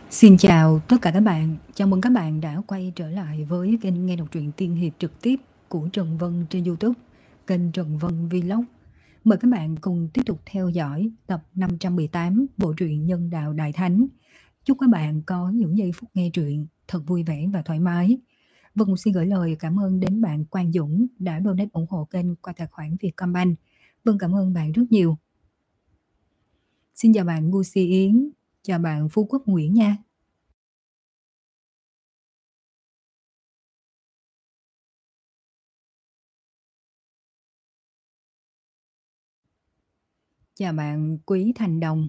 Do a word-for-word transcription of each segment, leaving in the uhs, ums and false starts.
Xin chào tất cả các bạn, chào mừng các bạn đã quay trở lại với kênh nghe đọc truyện tiên hiệp trực tiếp của Trần Vân trên YouTube, kênh Trần Vân Vlog. Mời các bạn cùng tiếp tục theo dõi tập năm trăm mười tám bộ truyện Nhân Đạo Đại Thánh. Chúc các bạn có những giây phút nghe truyện thật vui vẻ và thoải mái. Vân cũng xin gửi lời cảm ơn đến bạn Quang Dũng đã donate ủng hộ kênh qua tài khoản Vietcombank. Vân cảm ơn bạn rất nhiều. Xin chào bạn Ngu Si Yến, chào bạn Phú Quốc Nguyễn nha. Chào bạn Quý Thành Đồng.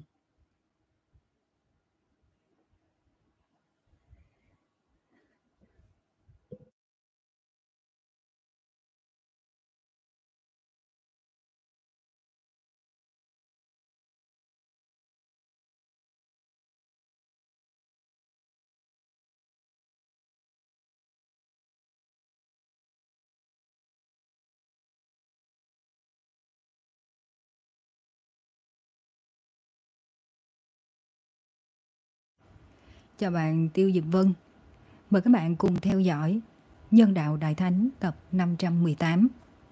Chào bạn Tiêu Diệp Vân. Mời các bạn cùng theo dõi Nhân Đạo Đại Thánh tập năm trăm mười tám.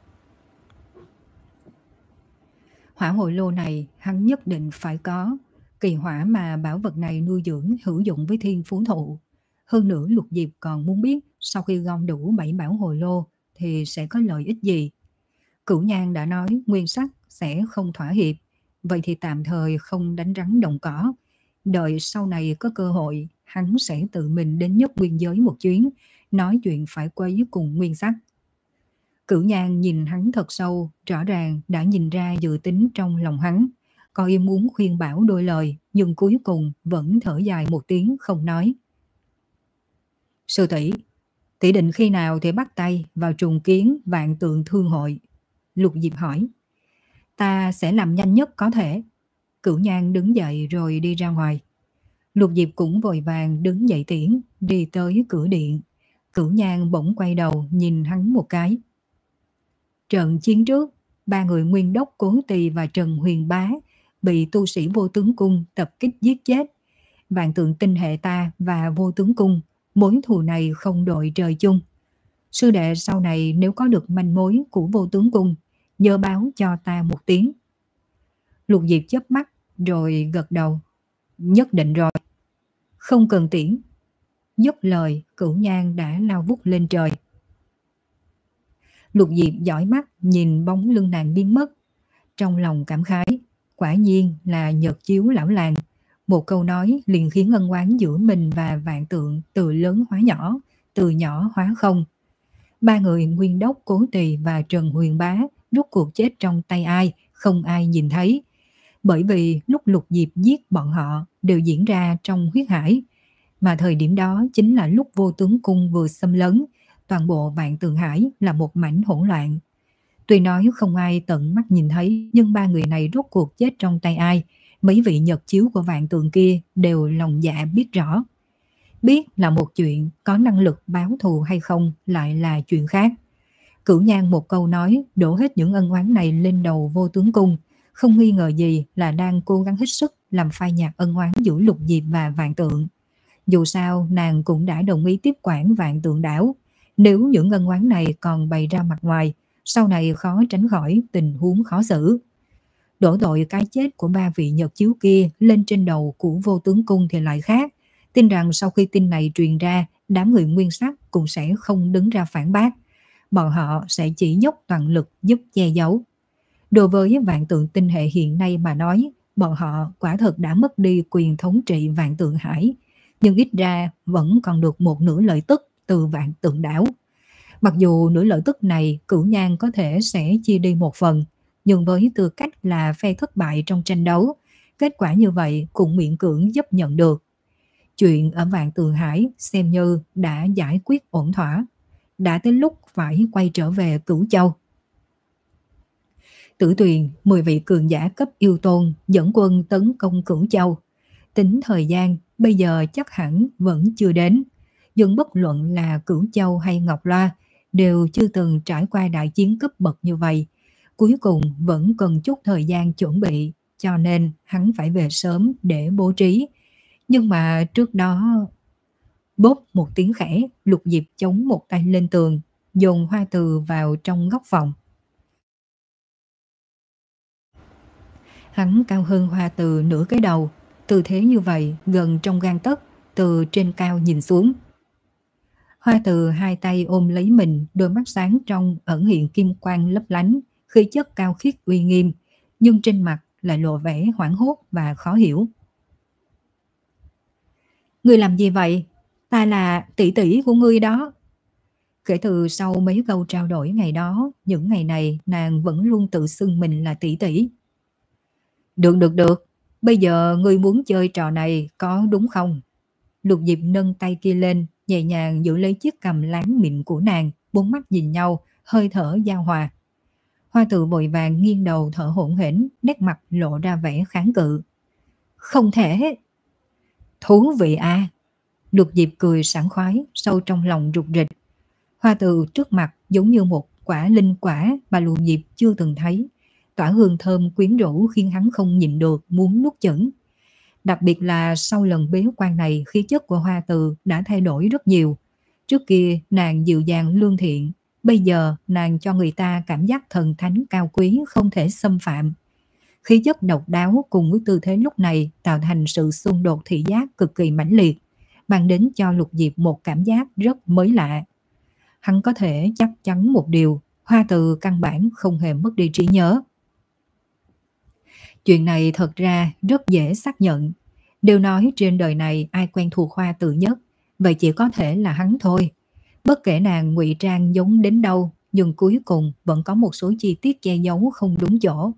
Hỏa hồi lô này hắn nhất định phải có. Kỳ hỏa mà bảo vật này nuôi dưỡng hữu dụng với thiên phú thụ. Hơn nữa Lục Diệp còn muốn biết sau khi gom đủ bảy bảo hồi lô thì sẽ có lợi ích gì. Cửu Nhan đã nói nguyên sắc sẽ không thỏa hiệp. Vậy thì tạm thời không đánh rắn động cỏ. Đợi sau này có cơ hội, hắn sẽ tự mình đến Nhất Nguyên giới một chuyến, nói chuyện phải quấy cùng nguyên sắc. Cửu Nhan nhìn hắn thật sâu, rõ ràng đã nhìn ra dự tính trong lòng hắn. Có ý muốn khuyên bảo đôi lời, nhưng cuối cùng vẫn thở dài một tiếng không nói. Sư tỷ, tỷ định khi nào thì bắt tay vào trùng kiến Vạn Tượng Thương hội? Lục Diệp hỏi. Ta sẽ làm nhanh nhất có thể. Cửu Nhan đứng dậy rồi đi ra ngoài. Lục Diệp cũng vội vàng đứng dậy tiễn, đi tới cửa điện. Cửu Nhan bỗng quay đầu nhìn hắn một cái. Trận chiến trước, ba người Nguyên Đốc Cố Tỳ và Trần Huyền Bá bị tu sĩ Vô Tướng Cung tập kích giết chết. Vạn Tượng tinh hệ ta và Vô Tướng Cung, mối thù này không đội trời chung. Sư đệ sau này nếu có được manh mối của Vô Tướng Cung, nhớ báo cho ta một tiếng. Lục Diệp chớp mắt rồi gật đầu. Nhất định rồi. Không cần tiễn. Dứt lời, Cửu Nhan đã lao vút lên trời. Lục Diệp dõi mắt nhìn bóng lưng nàng biến mất. Trong lòng cảm khái, quả nhiên là nhật chiếu lão làng. Một câu nói liền khiến ân oán giữa mình và Vạn Tượng từ lớn hóa nhỏ, từ nhỏ hóa không. Ba người Nguyên Đốc Cố Tỳ và Trần Huyền Bá rốt cuộc chết trong tay ai, không ai nhìn thấy. Bởi vì lúc Lục Diệp giết bọn họ đều diễn ra trong huyết hải, mà thời điểm đó chính là lúc Vô Tướng Cung vừa xâm lấn, toàn bộ Vạn Tượng Hải là một mảnh hỗn loạn. Tuy nói không ai tận mắt nhìn thấy, nhưng ba người này rốt cuộc chết trong tay ai, mấy vị nhật chiếu của Vạn Tượng kia đều lòng dạ biết rõ. Biết là một chuyện, có năng lực báo thù hay không lại là chuyện khác. Cửu Nhan một câu nói đổ hết những ân oán này lên đầu Vô Tướng Cung, không nghi ngờ gì là đang cố gắng hết sức làm phai nhạt ân oán giữa Lục Diệp và Vạn Tượng. Dù sao nàng cũng đã đồng ý tiếp quản Vạn Tượng đảo. Nếu những ân oán này còn bày ra mặt ngoài, sau này khó tránh khỏi tình huống khó xử. Đổ tội cái chết của ba vị nhật chiếu kia lên trên đầu của Vô Tướng Cung thì lại khác. Tin rằng sau khi tin này truyền ra, đám người nguyên sắc cũng sẽ không đứng ra phản bác. Bọn họ sẽ chỉ dốc toàn lực giúp che giấu. Đối với Vạn Tượng tinh hệ hiện nay mà nói, bọn họ quả thật đã mất đi quyền thống trị Vạn Tượng Hải, nhưng ít ra vẫn còn được một nửa lợi tức từ Vạn Tượng đảo. Mặc dù nửa lợi tức này Cửu Nhan có thể sẽ chia đi một phần, nhưng với tư cách là phe thất bại trong tranh đấu, kết quả như vậy cũng miễn cưỡng chấp nhận được. Chuyện ở Vạn Tượng Hải xem như đã giải quyết ổn thỏa, đã tới lúc phải quay trở về Cửu Châu. Tử Tuyền, mười vị cường giả cấp yêu tôn dẫn quân tấn công Cửu Châu. Tính thời gian, bây giờ chắc hẳn vẫn chưa đến. Nhưng bất luận là Cửu Châu hay Ngọc Loa đều chưa từng trải qua đại chiến cấp bậc như vậy. Cuối cùng vẫn cần chút thời gian chuẩn bị, cho nên hắn phải về sớm để bố trí. Nhưng mà trước đó... Bốp một tiếng khẽ, Lục Diệp chống một tay lên tường, dồn Hoa Từ vào trong góc phòng. Hắn cao hơn Hoa Từ nửa cái đầu, tư thế như vậy gần trong gang tấc, từ trên cao nhìn xuống. Hoa Từ hai tay ôm lấy mình, đôi mắt sáng trong ẩn hiện kim quang lấp lánh, khí chất cao khiết uy nghiêm, nhưng trên mặt lại lộ vẻ hoảng hốt và khó hiểu. Ngươi làm gì vậy? Ta là tỷ tỷ của ngươi đó. Kể từ sau mấy câu trao đổi ngày đó, những ngày này nàng vẫn luôn tự xưng mình là tỷ tỷ. Được được được, bây giờ ngươi muốn chơi trò này có đúng không? Lục Diệp nâng tay kia lên, nhẹ nhàng giữ lấy chiếc cằm láng mịn của nàng, bốn mắt nhìn nhau, hơi thở giao hòa. Hoa Tự vội vàng nghiêng đầu thở hổn hển, nét mặt lộ ra vẻ kháng cự. Không thể. Thú vị à? Lục Diệp cười sảng khoái, sâu trong lòng rụt rịch. Hoa Tự trước mặt giống như một quả linh quả mà Lục Diệp chưa từng thấy, tỏa hương thơm quyến rũ khiến hắn không nhịn được muốn nuốt chửng. Đặc biệt là sau lần bế quan này, khí chất của Hoa Tự đã thay đổi rất nhiều. Trước kia nàng dịu dàng lương thiện, bây giờ nàng cho người ta cảm giác thần thánh cao quý không thể xâm phạm. Khí chất độc đáo cùng với tư thế lúc này tạo thành sự xung đột thị giác cực kỳ mãnh liệt, mang đến cho Lục Diệp một cảm giác rất mới lạ. Hắn có thể chắc chắn một điều, Hoa Tự căn bản không hề mất đi trí nhớ. Chuyện này thật ra rất dễ xác nhận. Đều nói trên đời này ai quen thuộc Hoa Tự nhất, vậy chỉ có thể là hắn thôi. Bất kể nàng ngụy trang giống đến đâu, nhưng cuối cùng vẫn có một số chi tiết che giấu không đúng chỗ.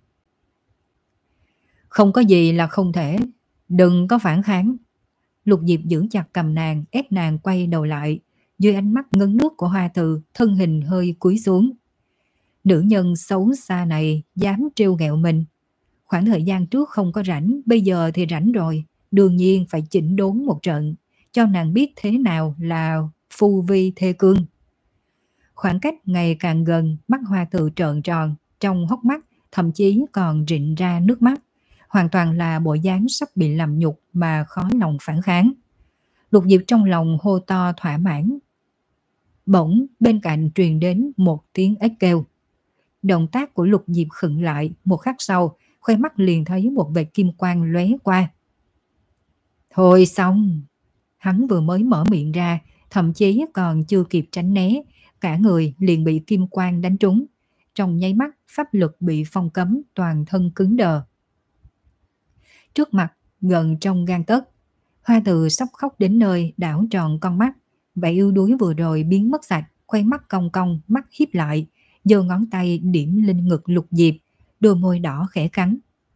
Không có gì là không thể, đừng có phản kháng. Lục Diệp giữ chặt cầm nàng, ép nàng quay đầu lại. Dưới ánh mắt ngấn nước của Hoa Tự, thân hình hơi cúi xuống. Nữ nhân xấu xa này dám trêu ghẹo mình. Khoảng thời gian trước không có rảnh, bây giờ thì rảnh rồi. Đương nhiên phải chỉnh đốn một trận, cho nàng biết thế nào là phu vi thê cương. Khoảng cách ngày càng gần, mắt Hoa Tự trợn tròn, trong hốc mắt thậm chí còn rịn ra nước mắt. Hoàn toàn là bộ dáng sắp bị làm nhục mà khó lòng phản kháng. Lục Diệp trong lòng hô to thỏa mãn. Bỗng bên cạnh truyền đến một tiếng ếch kêu. Động tác của Lục Diệp khựng lại, một khắc sau, khoe mắt liền thấy một vệt kim quang lóe qua. Thôi xong, hắn vừa mới mở miệng ra, thậm chí còn chưa kịp tránh né, cả người liền bị kim quang đánh trúng. Trong nháy mắt, pháp lực bị phong cấm, toàn thân cứng đờ. Trước mặt, gần trong gang tấc, Hoa Tự sắp khóc đến nơi, đảo tròn con mắt. Vẻ yếu đuối vừa rồi biến mất sạch, khoe mắt cong cong, mắt híp lại, giơ ngón tay điểm lên ngực Lục Diệp, đôi môi đỏ khẽ cắn.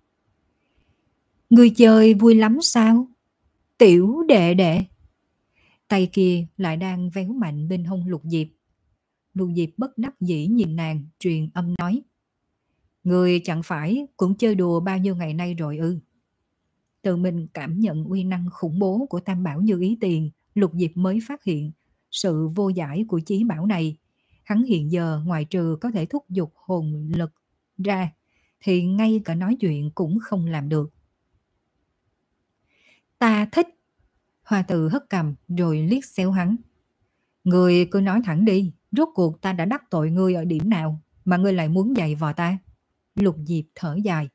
Người chơi vui lắm sao? Tiểu đệ đệ. Tay kia lại đang véo mạnh bên hông Lục Diệp. Lục Diệp bất đắc dĩ nhìn nàng, truyền âm nói. Người chẳng phải cũng chơi đùa bao nhiêu ngày nay rồi ư? Tự mình cảm nhận uy năng khủng bố của Tam Bảo Như Ý Tiền, Lục Diệp mới phát hiện sự vô giải của chí bảo này. Hắn hiện giờ ngoài trừ có thể thúc giục hồn lực ra, thì ngay cả nói chuyện cũng không làm được. Ta thích. Hoa Tự hất cằm rồi liếc xéo hắn. Ngươi cứ nói thẳng đi, rốt cuộc ta đã đắc tội ngươi ở điểm nào mà ngươi lại muốn giày vò ta? Lục Diệp thở dài.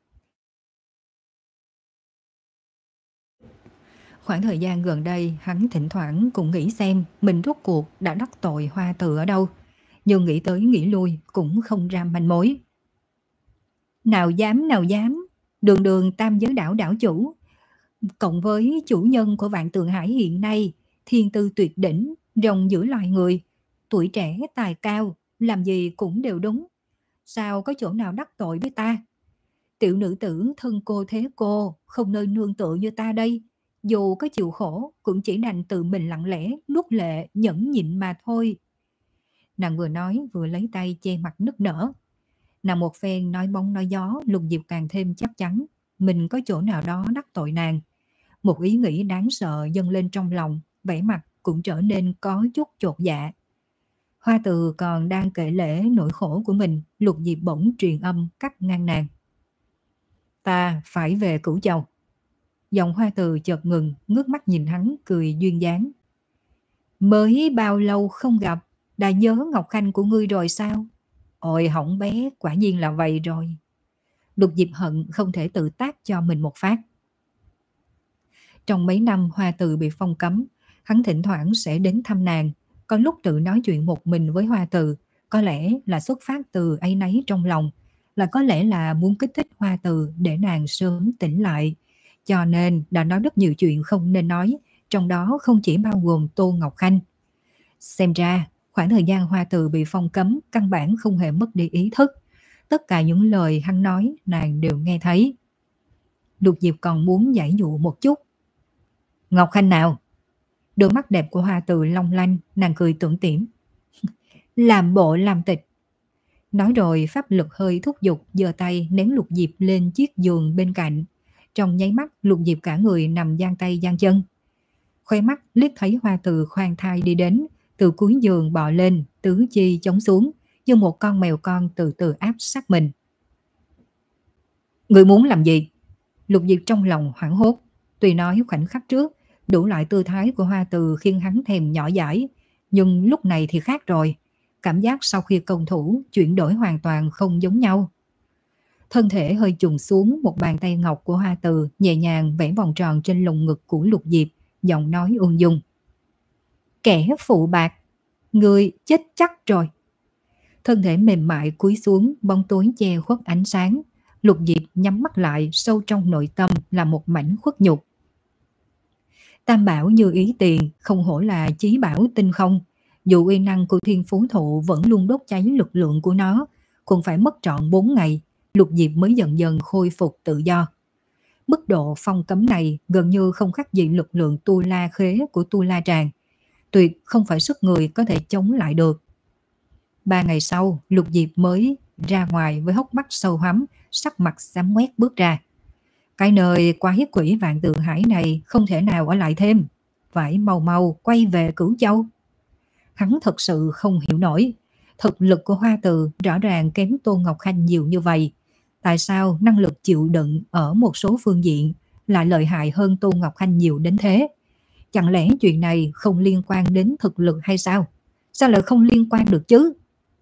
Khoảng thời gian gần đây, hắn thỉnh thoảng cũng nghĩ xem mình rốt cuộc đã đắc tội Hoa Tự ở đâu. Nhưng nghĩ tới nghĩ lui cũng không ra manh mối. Nào dám, nào dám, đường đường tam giới đảo đảo chủ, cộng với chủ nhân của Vạn Tượng Hải hiện nay, thiên tư tuyệt đỉnh, rồng giữa loài người, tuổi trẻ tài cao, làm gì cũng đều đúng. Sao có chỗ nào đắc tội với ta? Tiểu nữ tử thân cô thế cô, không nơi nương tựa như ta đây. Dù có chịu khổ, cũng chỉ đành tự mình lặng lẽ, nuốt lệ, nhẫn nhịn mà thôi. Nàng vừa nói vừa lấy tay che mặt nức nở. Nàng một phen nói bóng nói gió, Lục Diệp càng thêm chắc chắn mình có chỗ nào đó đắc tội nàng. Một ý nghĩ đáng sợ dâng lên trong lòng, vẻ mặt cũng trở nên có chút chột dạ. Hoa Tự còn đang kể lể nỗi khổ của mình, Lục Diệp bỗng truyền âm cắt ngang nàng. Ta phải về Cửu Châu. Giọng Hoa Từ chợt ngừng, ngước mắt nhìn hắn cười duyên dáng. Mới bao lâu không gặp, đã nhớ Ngọc Khanh của ngươi rồi sao? Ôi hỏng bé, quả nhiên là vậy rồi. Lục Diệp hận không thể tự tác cho mình một phát. Trong mấy năm Hoa Từ bị phong cấm, hắn thỉnh thoảng sẽ đến thăm nàng, có lúc tự nói chuyện một mình với Hoa Từ, có lẽ là xuất phát từ áy náy trong lòng, là có lẽ là muốn kích thích Hoa Từ để nàng sớm tỉnh lại. Cho nên đã nói rất nhiều chuyện không nên nói, trong đó không chỉ bao gồm Tô Ngọc Khanh. Xem ra, khoảng thời gian Hoa Từ bị phong cấm căn bản không hề mất đi ý thức. Tất cả những lời hắn nói nàng đều nghe thấy. Lục Diệp còn muốn giải dụ một chút. Ngọc Khanh nào? Đôi mắt đẹp của Hoa Từ long lanh, nàng cười tủm tỉm. Làm bộ làm tịch. Nói rồi pháp lực hơi thúc giục, giơ tay ném Lục Diệp lên chiếc giường bên cạnh. Trong nháy mắt Lục Diệp cả người nằm giang tay giang chân. Khóe mắt liếc thấy Hoa Từ khoan thai đi đến, từ cuối giường bò lên, tứ chi chống xuống, như một con mèo con từ từ áp sát mình. Người muốn làm gì? Lục Diệp trong lòng hoảng hốt. Tuy nói khoảnh khắc trước đủ loại tư thái của Hoa Từ khiến hắn thèm nhỏ dãi, nhưng lúc này thì khác rồi. Cảm giác sau khi công thủ chuyển đổi hoàn toàn không giống nhau. Thân thể hơi chùng xuống, một bàn tay ngọc của Hoa Từ nhẹ nhàng vẽ vòng tròn trên lồng ngực của Lục Diệp, giọng nói ung dung. Kẻ phụ bạc, người chết chắc rồi. Thân thể mềm mại cúi xuống, bóng tối che khuất ánh sáng. Lục Diệp nhắm mắt lại, sâu trong nội tâm là một mảnh khuất nhục. Tam bảo như ý tiền, không hổ là chí bảo tinh không. Dù uy năng của thiên phú thụ vẫn luôn đốt cháy lực lượng của nó, cũng phải mất trọn bốn ngày, Lục Diệp mới dần dần khôi phục tự do. Mức độ phong cấm này gần như không khác gì lực lượng tu la khế của tu la tràng. Tuyệt không phải sức người có thể chống lại được. Ba ngày sau, Lục Diệp mới ra ngoài với hốc mắt sâu hoắm, sắc mặt xám ngoét bước ra. Cái nơi quái quỷ vạn tượng hải này không thể nào ở lại thêm, phải mau mau quay về Cửu Châu. Hắn thật sự không hiểu nổi, thực lực của Hoa Từ rõ ràng kém Tô Ngọc Khanh nhiều như vậy. Tại sao năng lực chịu đựng ở một số phương diện lại lợi hại hơn Tô Ngọc Khanh nhiều đến thế? Chẳng lẽ chuyện này không liên quan đến thực lực hay sao? Sao lại không liên quan được chứ?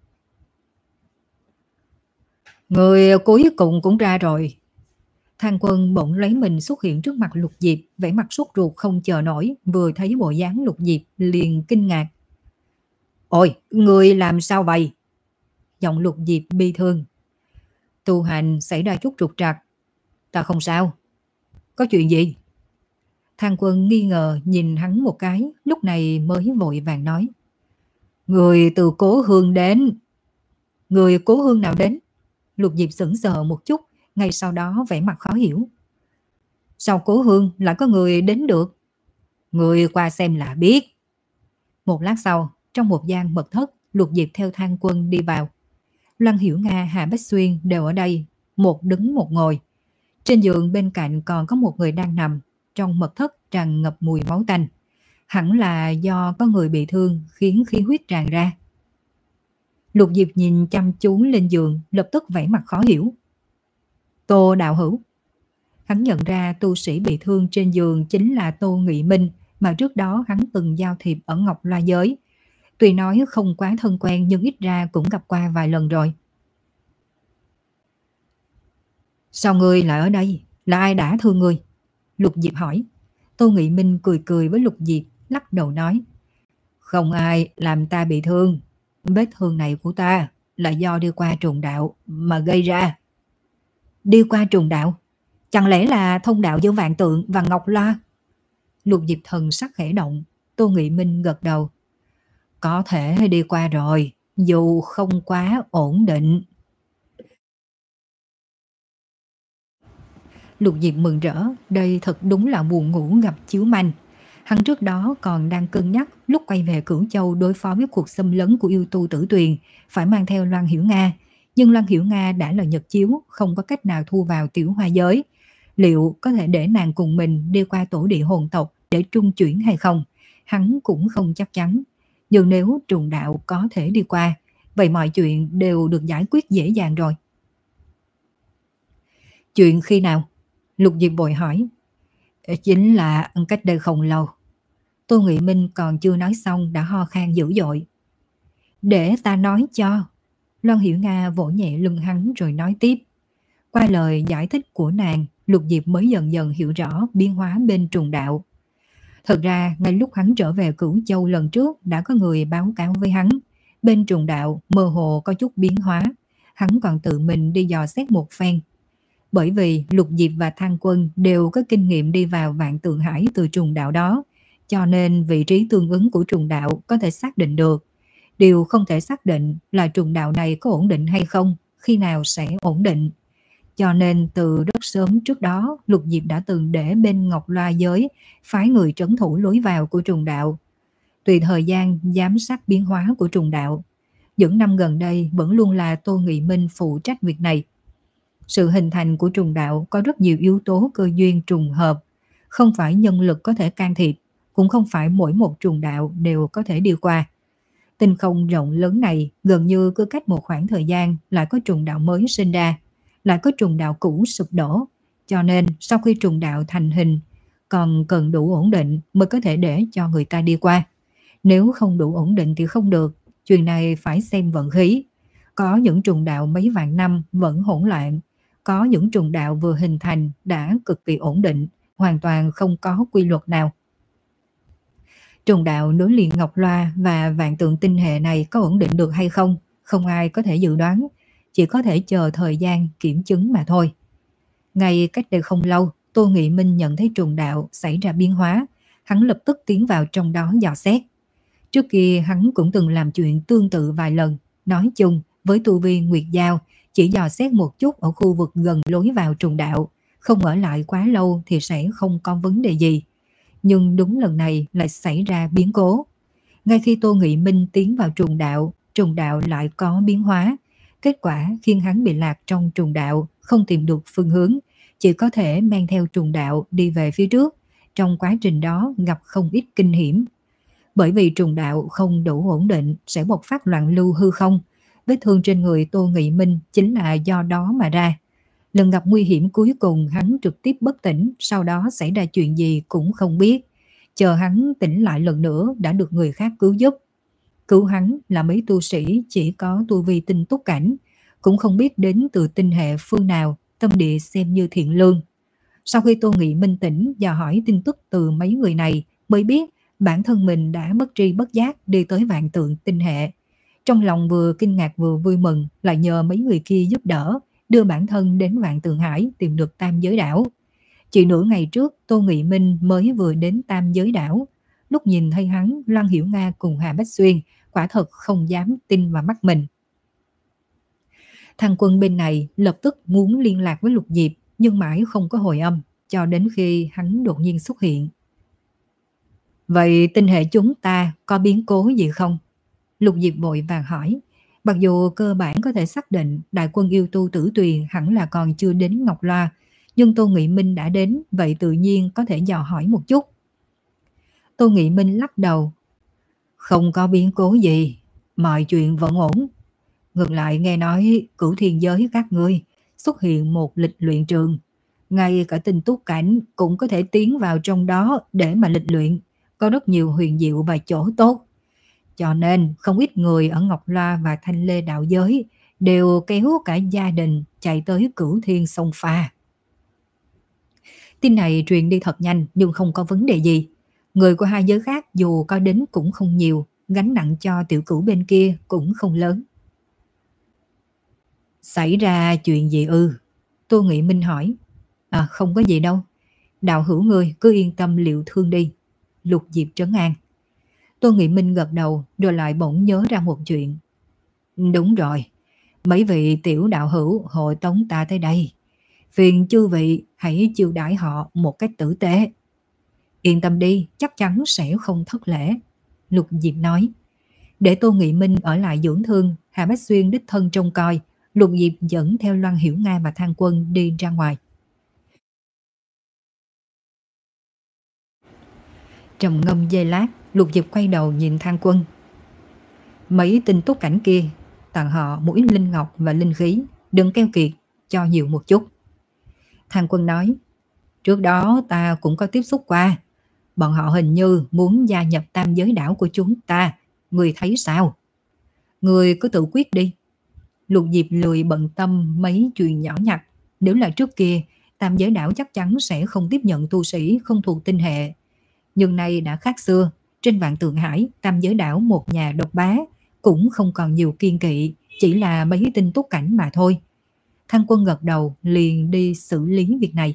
Người cuối cùng cũng ra rồi. Thang Quân bỗng lấy mình xuất hiện trước mặt Lục Diệp, vẻ mặt sốt ruột không chờ nổi, vừa thấy bộ dáng Lục Diệp liền kinh ngạc. Ôi, người làm sao vậy? Giọng Lục Diệp bi thương. Tu hành xảy ra chút trục trặc. Ta không sao. Có chuyện gì? Thang Quân nghi ngờ nhìn hắn một cái, lúc này mới vội vàng nói. Người từ Cố Hương đến. Người Cố Hương nào đến? Lục Diệp sững sờ một chút, ngay sau đó vẻ mặt khó hiểu. Sao Cố Hương lại có người đến được? Người qua xem là biết. Một lát sau, trong một gian mật thất, Lục Diệp theo Thang Quân đi vào. Loan Hiểu Nga, Hạ Bách Xuyên đều ở đây, một đứng một ngồi. Trên giường bên cạnh còn có một người đang nằm, trong mật thất tràn ngập mùi máu tanh. Hẳn là do có người bị thương khiến khí huyết tràn ra. Lục Diệp nhìn chăm chú lên giường, lập tức vẻ mặt khó hiểu. Tô đạo hữu. Hắn nhận ra tu sĩ bị thương trên giường chính là Tô Nghị Minh, mà trước đó hắn từng giao thiệp ở Ngọc Loa Giới. Tuy nói không quá thân quen nhưng ít ra cũng gặp qua vài lần rồi. Sao ngươi lại ở đây? Là ai đã thương ngươi? Lục Diệp hỏi. Tô Nghị Minh cười cười với Lục Diệp, lắc đầu nói. Không ai làm ta bị thương. Vết thương này của ta là do đi qua trùng đạo mà gây ra. Đi qua trùng đạo? Chẳng lẽ là thông đạo giữa Vạn Tượng và Ngọc Loa? Lục Diệp thần sắc khẽ động. Tô Nghị Minh gật đầu. Có thể đi qua rồi, dù không quá ổn định. Lục Diệp mừng rỡ, đây thật đúng là buồn ngủ gặp chiếu manh. Hắn trước đó còn đang cân nhắc lúc quay về Cửu Châu đối phó với cuộc xâm lấn của yêu tu Tử Tuyền, phải mang theo Loan Hiểu Nga. Nhưng Loan Hiểu Nga đã là nhật chiếu, không có cách nào thu vào tiểu hoa giới. Liệu có thể để nàng cùng mình đi qua tổ địa hồn tộc để trung chuyển hay không? Hắn cũng không chắc chắn. Nhưng nếu trùng đạo có thể đi qua, vậy mọi chuyện đều được giải quyết dễ dàng rồi. Chuyện khi nào? Lục Diệp bội hỏi. Chính là cách đây không lâu. Tô Nghị Minh còn chưa nói xong đã ho khan dữ dội. Để ta nói cho. Loan Hiểu Nga vỗ nhẹ lưng hắn rồi nói tiếp. Qua lời giải thích của nàng, Lục Diệp mới dần dần hiểu rõ biến hóa bên trùng đạo. Thật ra, ngay lúc hắn trở về Cửu Châu lần trước đã có người báo cáo với hắn. Bên trùng đạo mơ hồ có chút biến hóa. Hắn còn tự mình đi dò xét một phen. Bởi vì Lục Diệp và Thang Quân đều có kinh nghiệm đi vào Vạn Tượng Hải từ trùng đạo đó, cho nên vị trí tương ứng của trùng đạo có thể xác định được. Điều không thể xác định là trùng đạo này có ổn định hay không, khi nào sẽ ổn định. Cho nên từ rất sớm trước đó, Lục Diệp đã từng để bên Ngọc Loa giới phái người trấn thủ lối vào của trùng đạo, tùy thời gian giám sát biến hóa của trùng đạo. Những năm gần đây vẫn luôn là Tô Nghị Minh phụ trách việc này. Sự hình thành của trùng đạo có rất nhiều yếu tố cơ duyên trùng hợp, không phải nhân lực có thể can thiệp, cũng không phải mỗi một trùng đạo đều có thể đi qua. Tinh không rộng lớn này gần như cứ cách một khoảng thời gian lại có trùng đạo mới sinh ra, lại có trùng đạo cũ sụp đổ, cho nên sau khi trùng đạo thành hình còn cần đủ ổn định mới có thể để cho người ta đi qua. Nếu không đủ ổn định thì không được, chuyện này phải xem vận khí. Có những trùng đạo mấy vạn năm vẫn hỗn loạn, có những trùng đạo vừa hình thành đã cực kỳ ổn định, hoàn toàn không có quy luật nào. Trùng đạo nối liền Ngọc Loa và Vạn Tượng tinh hệ này có ổn định được hay không, không ai có thể dự đoán, chỉ có thể chờ thời gian kiểm chứng mà thôi. Ngay cách đây không lâu, Tô Nghị Minh nhận thấy trùng đạo xảy ra biến hóa, hắn lập tức tiến vào trong đó dò xét. Trước kia hắn cũng từng làm chuyện tương tự vài lần, nói chung với tu vi Nguyệt Giao, chỉ dò xét một chút ở khu vực gần lối vào trùng đạo, không ở lại quá lâu thì sẽ không có vấn đề gì. Nhưng đúng lần này lại xảy ra biến cố. Ngay khi Tô Nghị Minh tiến vào trùng đạo, trùng đạo lại có biến hóa. Kết quả khiến hắn bị lạc trong trùng đạo, không tìm được phương hướng, chỉ có thể mang theo trùng đạo đi về phía trước. Trong quá trình đó gặp không ít kinh hiểm. Bởi vì trùng đạo không đủ ổn định sẽ bộc phát loạn lưu hư không. Vết thương trên người Tô Nghị Minh chính là do đó mà ra. Lần gặp nguy hiểm cuối cùng hắn trực tiếp bất tỉnh, sau đó xảy ra chuyện gì cũng không biết. Chờ hắn tỉnh lại lần nữa đã được người khác cứu giúp. Cứu hắn là mấy tu sĩ chỉ có tu vi tinh túc cảnh, cũng không biết đến từ tinh hệ phương nào, tâm địa xem như thiện lương. Sau khi Tô Nghị Minh tỉnh và hỏi tin tức từ mấy người này mới biết bản thân mình đã bất tri bất giác đi tới Vạn Tượng tinh hệ. Trong lòng vừa kinh ngạc vừa vui mừng, lại nhờ mấy người kia giúp đỡ, đưa bản thân đến Vạn Tượng Hải tìm được Tam Giới Đảo. Chỉ nửa ngày trước, Tô Nghị Minh mới vừa đến Tam Giới Đảo. Lúc nhìn thấy hắn, Loan Hiểu Nga cùng Hà Bách Xuyên, quả thật không dám tin vào mắt mình. Thằng Quân bên này lập tức muốn liên lạc với Lục Diệp, nhưng mãi không có hồi âm, cho đến khi hắn đột nhiên xuất hiện. Vậy tinh hệ chúng ta có biến cố gì không? Lục Diệp vội vàng hỏi. Mặc dù cơ bản có thể xác định đại quân yêu tu Tử Tuyền hẳn là còn chưa đến Ngọc Loa, nhưng Tô Nghị Minh đã đến, vậy tự nhiên có thể dò hỏi một chút. Tô Nghị Minh lắc đầu. Không có biến cố gì, mọi chuyện vẫn ổn. Ngược lại nghe nói Cửu Thiên Giới các ngươi xuất hiện một lịch luyện trường, ngay cả tinh túc cảnh cũng có thể tiến vào trong đó để mà lịch luyện, có rất nhiều huyền diệu và chỗ tốt. Cho nên không ít người ở Ngọc Loa và Thanh Lê đạo giới đều kéo cả gia đình chạy tới Cửu Thiên sông pha. Tin này truyền đi thật nhanh nhưng không có vấn đề gì. Người của hai giới khác dù có đến cũng không nhiều, gánh nặng cho tiểu cửu bên kia cũng không lớn. Xảy ra chuyện gì ư? Tô Nghị Minh hỏi. À không có gì đâu, đạo hữu người cứ yên tâm liệu thương đi. Lục Diệp trấn an. Tô Nghị Minh gật đầu rồi lại bỗng nhớ ra một chuyện. Đúng rồi, mấy vị tiểu đạo hữu hội tống ta tới đây. Phiền chư vị hãy chiêu đãi họ một cách tử tế. Yên tâm đi, chắc chắn sẽ không thất lễ. Lục Diệp nói. Để Tô Nghị Minh ở lại dưỡng thương, Hà Bách Xuyên đích thân trông coi, Lục Diệp dẫn theo Loan Hiểu Nga và Thang Quân đi ra ngoài. Trầm ngâm giây lát, Lục Diệp quay đầu nhìn Thang Quân. Mấy tinh túc cảnh kia, tặng họ một ít linh ngọc và linh khí, đừng keo kiệt, cho nhiều một chút. Thang Quân nói. Trước đó ta cũng có tiếp xúc qua. Bọn họ hình như muốn gia nhập tam giới đảo của chúng ta. Người thấy sao? Người cứ tự quyết đi. Lục Diệp lười bận tâm mấy chuyện nhỏ nhặt. Nếu là trước kia, tam giới đảo chắc chắn sẽ không tiếp nhận tu sĩ không thuộc tinh hệ. Nhưng nay đã khác xưa. Trên vạn tượng hải, tam giới đảo một nhà độc bá, cũng không còn nhiều kiên kỵ, chỉ là mấy tinh túc cảnh mà thôi. Thăng Quân gật đầu, liền đi xử lý việc này.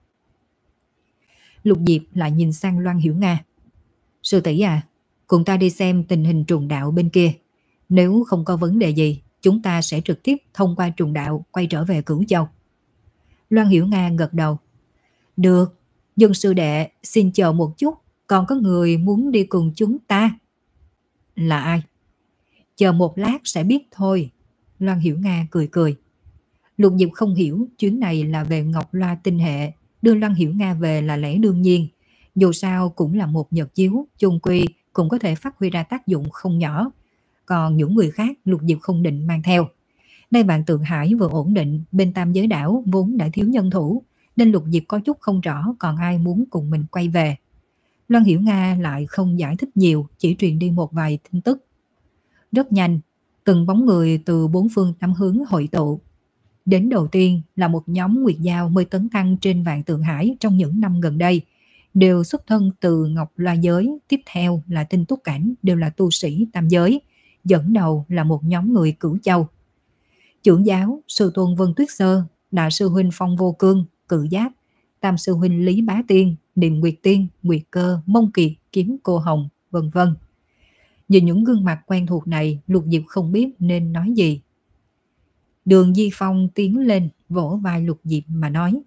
Lục Diệp lại nhìn sang Loan Hiểu Nga. Sư tỷ à, cùng ta đi xem tình hình trùng đạo bên kia. Nếu không có vấn đề gì, chúng ta sẽ trực tiếp thông qua trùng đạo quay trở về Cửu Châu. Loan Hiểu Nga gật đầu. Được, nhưng sư đệ xin chờ một chút, còn có người muốn đi cùng chúng ta. Là ai? Chờ một lát sẽ biết thôi. Loan Hiểu Nga cười cười. Lục Diệp không hiểu chuyến này là về Ngọc Loa tinh hệ, đưa Loan Hiểu Nga về là lẽ đương nhiên. Dù sao cũng là một nhật chiếu, chung quy cũng có thể phát huy ra tác dụng không nhỏ. Còn những người khác Lục Diệp không định mang theo. Nay Vạn Tượng Hải vừa ổn định, bên tam giới đảo vốn đã thiếu nhân thủ, nên Lục Diệp có chút không rõ còn ai muốn cùng mình quay về. Loan Hiểu Nga lại không giải thích nhiều, chỉ truyền đi một vài tin tức. Rất nhanh, từng bóng người từ bốn phương tám hướng hội tụ. Đến đầu tiên là một nhóm nguyệt giao mới tấn thăng trên Vạn Tượng Hải trong những năm gần đây, đều xuất thân từ Ngọc Loa giới, tiếp theo là tinh túc cảnh, đều là tu sĩ tam giới, dẫn đầu là một nhóm người Cửu Châu. Trưởng giáo sư tôn Vân Tuyết Sơ, đại sư huynh Phong Vô Cương, Cự Giáp, tam sư huynh Lý Bá Tiên, Niệm Nguyệt Tiên, Nguyệt Cơ, Mông Kiệt, Kiếm Cô Hồng, vân vân. Nhìn những gương mặt quen thuộc này, Lục Diệp không biết nên nói gì. Đường Di Phong tiến lên vỗ vai Lục Diệp mà nói.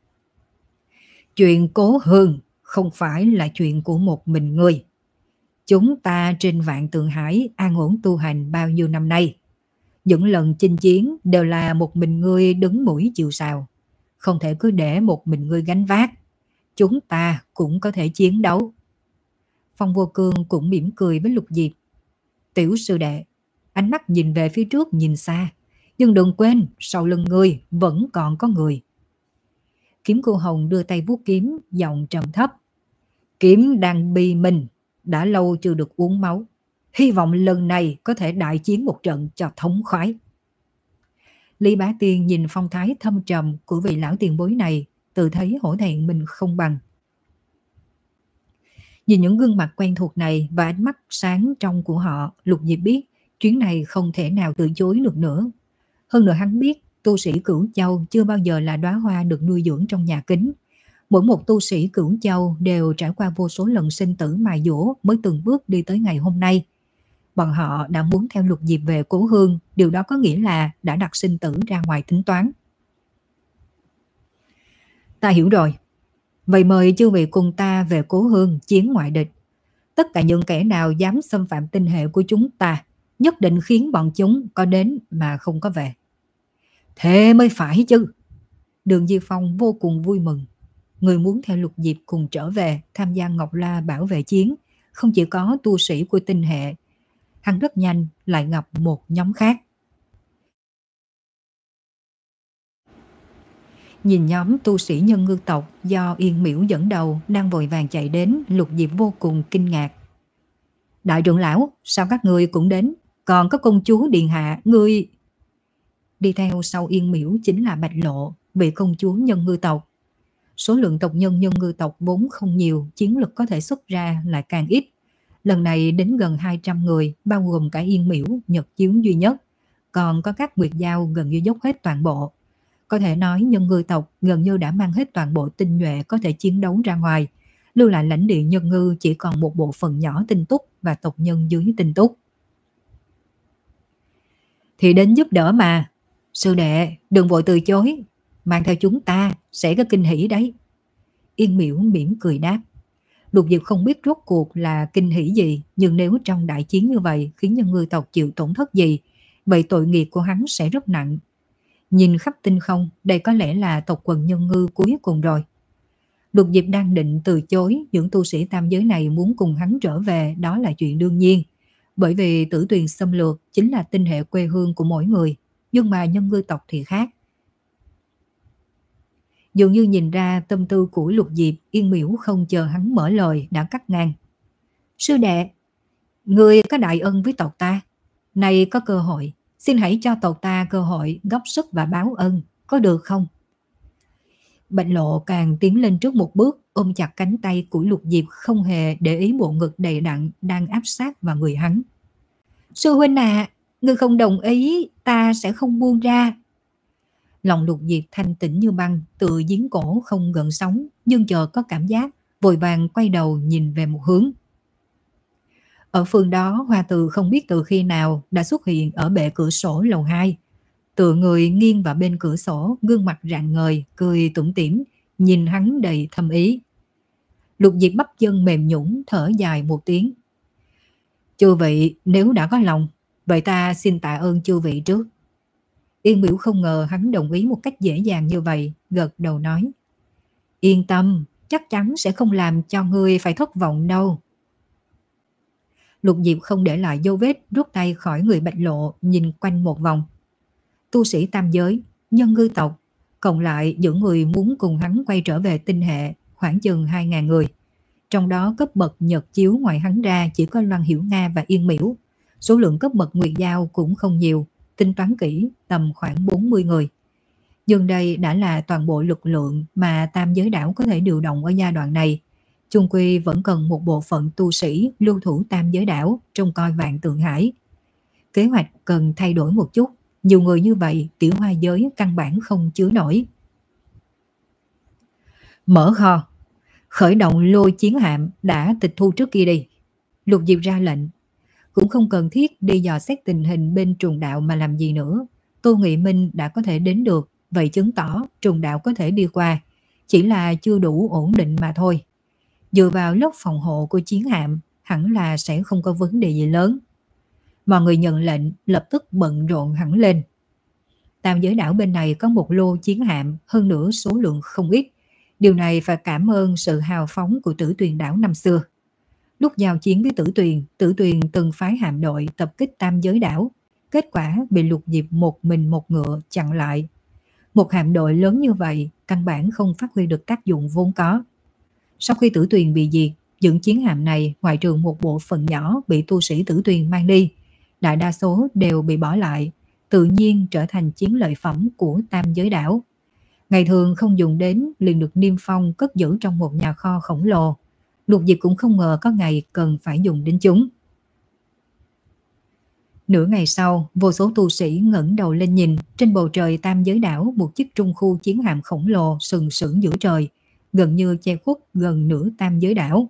Chuyện Cố Hương không phải là chuyện của một mình ngươi. Chúng ta trên Vạn Tượng Hải an ổn tu hành bao nhiêu năm nay. Những lần chinh chiến đều là một mình ngươi đứng mũi chịu sào. Không thể cứ để một mình ngươi gánh vác. Chúng ta cũng có thể chiến đấu. Phong Vô Cương cũng mỉm cười với Lục Diệp. Tiểu sư đệ, ánh mắt nhìn về phía trước nhìn xa. Nhưng đừng quên, sau lưng ngươi vẫn còn có người. Kiếm Cô Hồng đưa tay vuốt kiếm, giọng trầm thấp. Kiếm đang bi mình, đã lâu chưa được uống máu. Hy vọng lần này có thể đại chiến một trận cho thống khoái. Lý Bá Tiên nhìn phong thái thâm trầm của vị lão tiền bối này, tự thấy hổ thẹn mình không bằng. Nhìn những gương mặt quen thuộc này và ánh mắt sáng trong của họ, Lục Diệp biết chuyến này không thể nào từ chối được nữa. Hơn nữa hắn biết tu sĩ Cửu Châu chưa bao giờ là đóa hoa được nuôi dưỡng trong nhà kính. Mỗi một tu sĩ Cửu Châu đều trải qua vô số lần sinh tử mài dỗ mới từng bước đi tới ngày hôm nay. Bọn họ đã muốn theo Lục Diệp về Cố Hương, điều đó có nghĩa là đã đặt sinh tử ra ngoài tính toán. Ta hiểu rồi. Vậy mời chư vị cùng ta về Cố Hương chiến ngoại địch. Tất cả những kẻ nào dám xâm phạm tinh hệ của chúng ta, nhất định khiến bọn chúng có đến mà không có về. Thế mới phải chứ. Đường Di Phong vô cùng vui mừng. Người muốn theo Lục Diệp cùng trở về tham gia Ngọc La bảo vệ chiến, không chỉ có tu sĩ của tinh hệ. Hắn rất nhanh lại gặp một nhóm khác. Nhìn nhóm tu sĩ nhân ngư tộc do Yên Miễu dẫn đầu đang vội vàng chạy đến, Lục Diệp vô cùng kinh ngạc. Đại trưởng lão, sao các ngươi cũng đến? Còn có công chúa điện hạ, ngươi... Đi theo sau Yên Miễu chính là Bạch Lộ, vị công chúa nhân ngư tộc. Số lượng tộc nhân nhân ngư tộc vốn không nhiều, chiến lực có thể xuất ra lại càng ít. Lần này đến gần hai trăm người, bao gồm cả Yên Miễu, Nhật Chiếu duy nhất. Còn có các nguyệt giao gần như dốc hết toàn bộ. Có thể nói nhân ngư tộc gần như đã mang hết toàn bộ tinh nhuệ có thể chiến đấu ra ngoài. Lưu lại lãnh địa nhân ngư chỉ còn một bộ phận nhỏ tinh túc và tộc nhân dưới tinh túc. Thì đến giúp đỡ mà. Sư đệ, đừng vội từ chối. Mang theo chúng ta, sẽ có kinh hỉ đấy. Yên Miễu mỉm cười đáp. Lục Diệp không biết rốt cuộc là kinh hỉ gì, nhưng nếu trong đại chiến như vậy khiến nhân ngư tộc chịu tổn thất gì, vậy tội nghiệp của hắn sẽ rất nặng. Nhìn khắp tinh không, đây có lẽ là tộc quần nhân ngư cuối cùng rồi. Lục Diệp đang định từ chối, những tu sĩ tam giới này muốn cùng hắn trở về, đó là chuyện đương nhiên. Bởi vì Tử Tuyền xâm lược chính là tinh hệ quê hương của mỗi người, nhưng mà nhân ngư tộc thì khác. Dường như nhìn ra tâm tư của Lục Diệp, Yên Miễu không chờ hắn mở lời đã cắt ngang. Sư đệ, người có đại ân với tộc ta, nay có cơ hội, xin hãy cho tộc ta cơ hội góp sức và báo ân, có được không? Bạch Lộ càng tiến lên trước một bước, ôm chặt cánh tay của Lục Diệp, không hề để ý bộ ngực đầy đặn đang áp sát vào người hắn. Sư huynh à, ngươi không đồng ý, ta sẽ không buông ra. Lòng Lục Diệp thanh tĩnh như băng, tự giếng cổ không gợn sóng, nhưng chợt có cảm giác, vội vàng quay đầu nhìn về một hướng. Ở phương đó, Hoa Từ không biết từ khi nào đã xuất hiện ở bệ cửa sổ lầu hai. Tựa người nghiêng vào bên cửa sổ, gương mặt rạng ngời, cười tủm tỉm, nhìn hắn đầy thâm ý. Lục Diệp bắp chân mềm nhũn, thở dài một tiếng. Chư vị nếu đã có lòng, vậy ta xin tạ ơn chư vị trước. Yên Miễu không ngờ hắn đồng ý một cách dễ dàng như vậy, gật đầu nói. Yên tâm, chắc chắn sẽ không làm cho ngươi phải thất vọng đâu. Lục Diệp không để lại dấu vết, rút tay khỏi người Bạch Lộ, nhìn quanh một vòng. Tu sĩ tam giới, nhân ngư tộc, cộng lại những người muốn cùng hắn quay trở về tinh hệ khoảng chừng hai ngàn người. Trong đó cấp bậc nhật chiếu ngoài hắn ra chỉ có Loan Hiểu Nga và Yên Miễu. Số lượng cấp bậc Nguyệt Giao cũng không nhiều, tính toán kỹ tầm khoảng bốn mươi người. Nhưng đây đã là toàn bộ lực lượng mà tam giới đảo có thể điều động ở giai đoạn này. Chung quy vẫn cần một bộ phận tu sĩ lưu thủ tam giới đảo trông coi Vạn Tượng Hải. Kế hoạch cần thay đổi một chút, nhiều người như vậy tiểu hoa giới căn bản không chứa nổi. Mở kho, khởi động lôi chiến hạm đã tịch thu trước kia đi. Lục Diệp ra lệnh. Cũng không cần thiết đi dò xét tình hình bên trùng đạo mà làm gì nữa. Tô Nghị Minh đã có thể đến được, vậy chứng tỏ trùng đạo có thể đi qua, chỉ là chưa đủ ổn định mà thôi. Dựa vào lớp phòng hộ của chiến hạm, hẳn là sẽ không có vấn đề gì lớn. Mọi người nhận lệnh lập tức bận rộn hẳn lên. Tam giới đảo bên này có một lô chiến hạm, hơn nữa số lượng không ít. Điều này phải cảm ơn sự hào phóng của Tử Tuyền đảo năm xưa. Lúc giao chiến với Tử Tuyền, Tử Tuyền từng phái hạm đội tập kích tam giới đảo. Kết quả bị Lục Diệp một mình một ngựa chặn lại. Một hạm đội lớn như vậy, căn bản không phát huy được tác dụng vốn có. Sau khi Tử Tuyền bị diệt, những chiến hạm này ngoại trừ một bộ phận nhỏ bị tu sĩ Tử Tuyền mang đi, đại đa số đều bị bỏ lại, tự nhiên trở thành chiến lợi phẩm của tam giới đảo. Ngày thường không dùng đến liền được niêm phong cất giữ trong một nhà kho khổng lồ. Lục Diệp cũng không ngờ có ngày cần phải dùng đến chúng. Nửa ngày sau, vô số tu sĩ ngẩng đầu lên nhìn, trên bầu trời tam giới đảo một chiếc trung khu chiến hạm khổng lồ sừng sững giữa trời, gần như che khuất gần nửa tam giới đảo.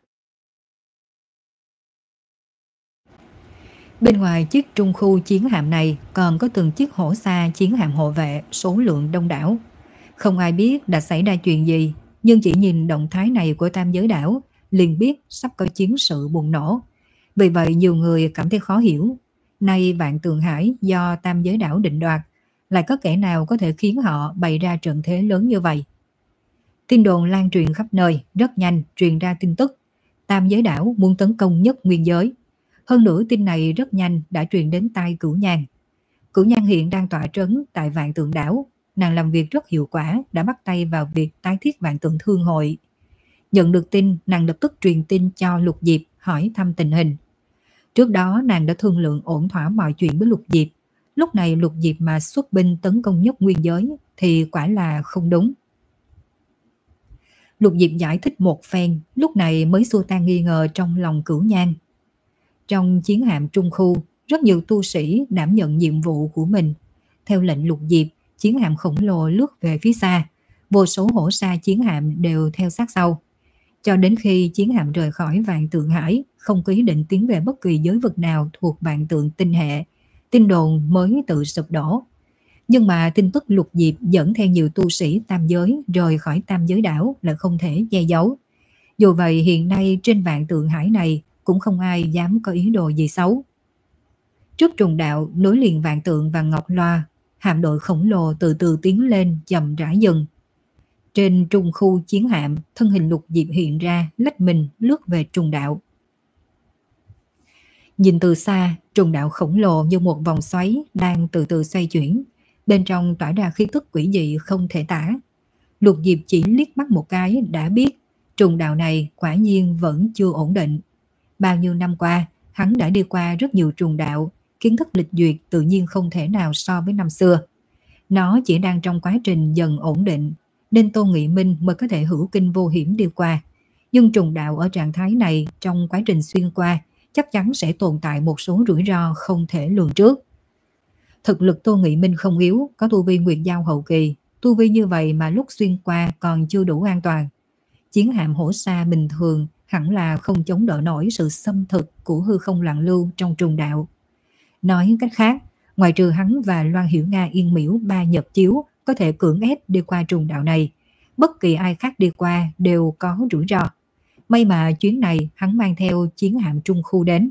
Bên ngoài chiếc trung khu chiến hạm này còn có từng chiếc hổ xa chiến hạm hộ vệ số lượng đông đảo. Không ai biết đã xảy ra chuyện gì, nhưng chỉ nhìn động thái này của tam giới đảo liền biết sắp có chiến sự bùng nổ. Vì vậy nhiều người cảm thấy khó hiểu. Nay Vạn Tượng Hải do tam giới đảo định đoạt, lại có kẻ nào có thể khiến họ bày ra trận thế lớn như vậy? Tin đồn lan truyền khắp nơi, rất nhanh truyền ra tin tức tam giới đảo muốn tấn công Nhất Nguyên giới. Hơn nữa tin này rất nhanh đã truyền đến tai Cửu Nhan. Cửu Nhan hiện đang tọa trấn tại Vạn Tượng đảo. Nàng làm việc rất hiệu quả, đã bắt tay vào việc tái thiết Vạn Tượng Thương hội. Nhận được tin, nàng lập tức truyền tin cho Lục Diệp hỏi thăm tình hình. Trước đó nàng đã thương lượng ổn thỏa mọi chuyện với Lục Diệp. Lúc này Lục Diệp mà xuất binh tấn công Nhất Nguyên giới thì quả là không đúng. Lục Diệp giải thích một phen, lúc này mới xua tan nghi ngờ trong lòng Cửu Nhan. Trong chiến hạm trung khu, rất nhiều tu sĩ đảm nhận nhiệm vụ của mình. Theo lệnh Lục Diệp, chiến hạm khổng lồ lướt về phía xa, vô số hổ xa chiến hạm đều theo sát sau. Cho đến khi chiến hạm rời khỏi Vạn Tượng Hải, không có ý định tiến về bất kỳ giới vực nào thuộc Vạn Tượng tinh hệ, tin đồn mới tự sụp đổ. Nhưng mà tin tức Lục Diệp dẫn theo nhiều tu sĩ tam giới rời khỏi tam giới đảo là không thể che giấu. Dù vậy hiện nay trên Vạn Tượng Hải này cũng không ai dám có ý đồ gì xấu. Trước trùng đạo nối liền Vạn Tượng và Ngọc Loa, hạm đội khổng lồ từ từ tiến lên chậm rãi dần. Trên trung khu chiến hạm, thân hình Lục Diệp hiện ra, lách mình lướt về trùng đạo. Nhìn từ xa, trùng đạo khổng lồ như một vòng xoáy đang từ từ xoay chuyển. Bên trong tỏa ra khí tức quỷ dị không thể tả. Lục Diệp chỉ liếc mắt một cái đã biết trùng đạo này quả nhiên vẫn chưa ổn định. Bao nhiêu năm qua, hắn đã đi qua rất nhiều trùng đạo, kiến thức lịch duyệt tự nhiên không thể nào so với năm xưa. Nó chỉ đang trong quá trình dần ổn định, nên Tô Nghị Minh mới có thể hữu kinh vô hiểm đi qua. Nhưng trùng đạo ở trạng thái này trong quá trình xuyên qua chắc chắn sẽ tồn tại một số rủi ro không thể lường trước. Thực lực Tô Nghị Minh không yếu, có tu vi Nguyệt Giao hậu kỳ, tu vi như vậy mà lúc xuyên qua còn chưa đủ an toàn. Chiến hạm hổ sa bình thường hẳn là không chống đỡ nổi sự xâm thực của hư không lặng lưu trong trùng đạo. Nói cách khác, ngoài trừ hắn và Loan Hiểu Nga Yên Miễu ba Nhật Chiếu có thể cưỡng ép đi qua trùng đạo này, bất kỳ ai khác đi qua đều có rủi ro. May mà chuyến này hắn mang theo chiến hạm trung khu đến.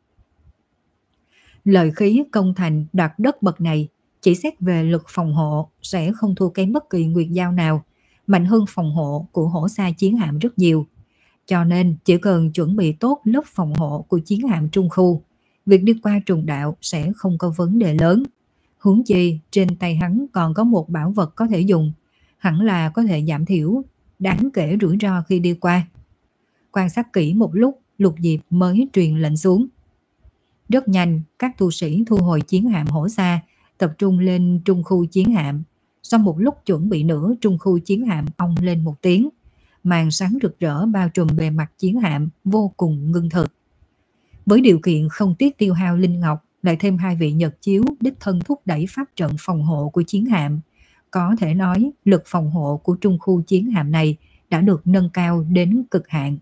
Lợi khí công thành đoạt đất bậc này chỉ xét về lực phòng hộ sẽ không thua kém bất kỳ Nguyệt Giao nào, mạnh hơn phòng hộ của hổ sa chiến hạm rất nhiều. Cho nên chỉ cần chuẩn bị tốt lớp phòng hộ của chiến hạm trung khu, việc đi qua trùng đạo sẽ không có vấn đề lớn. Huống chi trên tay hắn còn có một bảo vật có thể dùng, hẳn là có thể giảm thiểu đáng kể rủi ro khi đi qua. Quan sát kỹ một lúc, Lục Diệp mới truyền lệnh xuống. Rất nhanh, các tu sĩ thu hồi chiến hạm hổ sa, tập trung lên trung khu chiến hạm. Sau một lúc chuẩn bị nữa, trung khu chiến hạm ong lên một tiếng. Màn sáng rực rỡ bao trùm bề mặt chiến hạm vô cùng ngưng thực. Với điều kiện không tiếc tiêu hao linh ngọc, lại thêm hai vị Nhật Chiếu đích thân thúc đẩy pháp trận phòng hộ của chiến hạm, có thể nói lực phòng hộ của trung khu chiến hạm này đã được nâng cao đến cực hạn.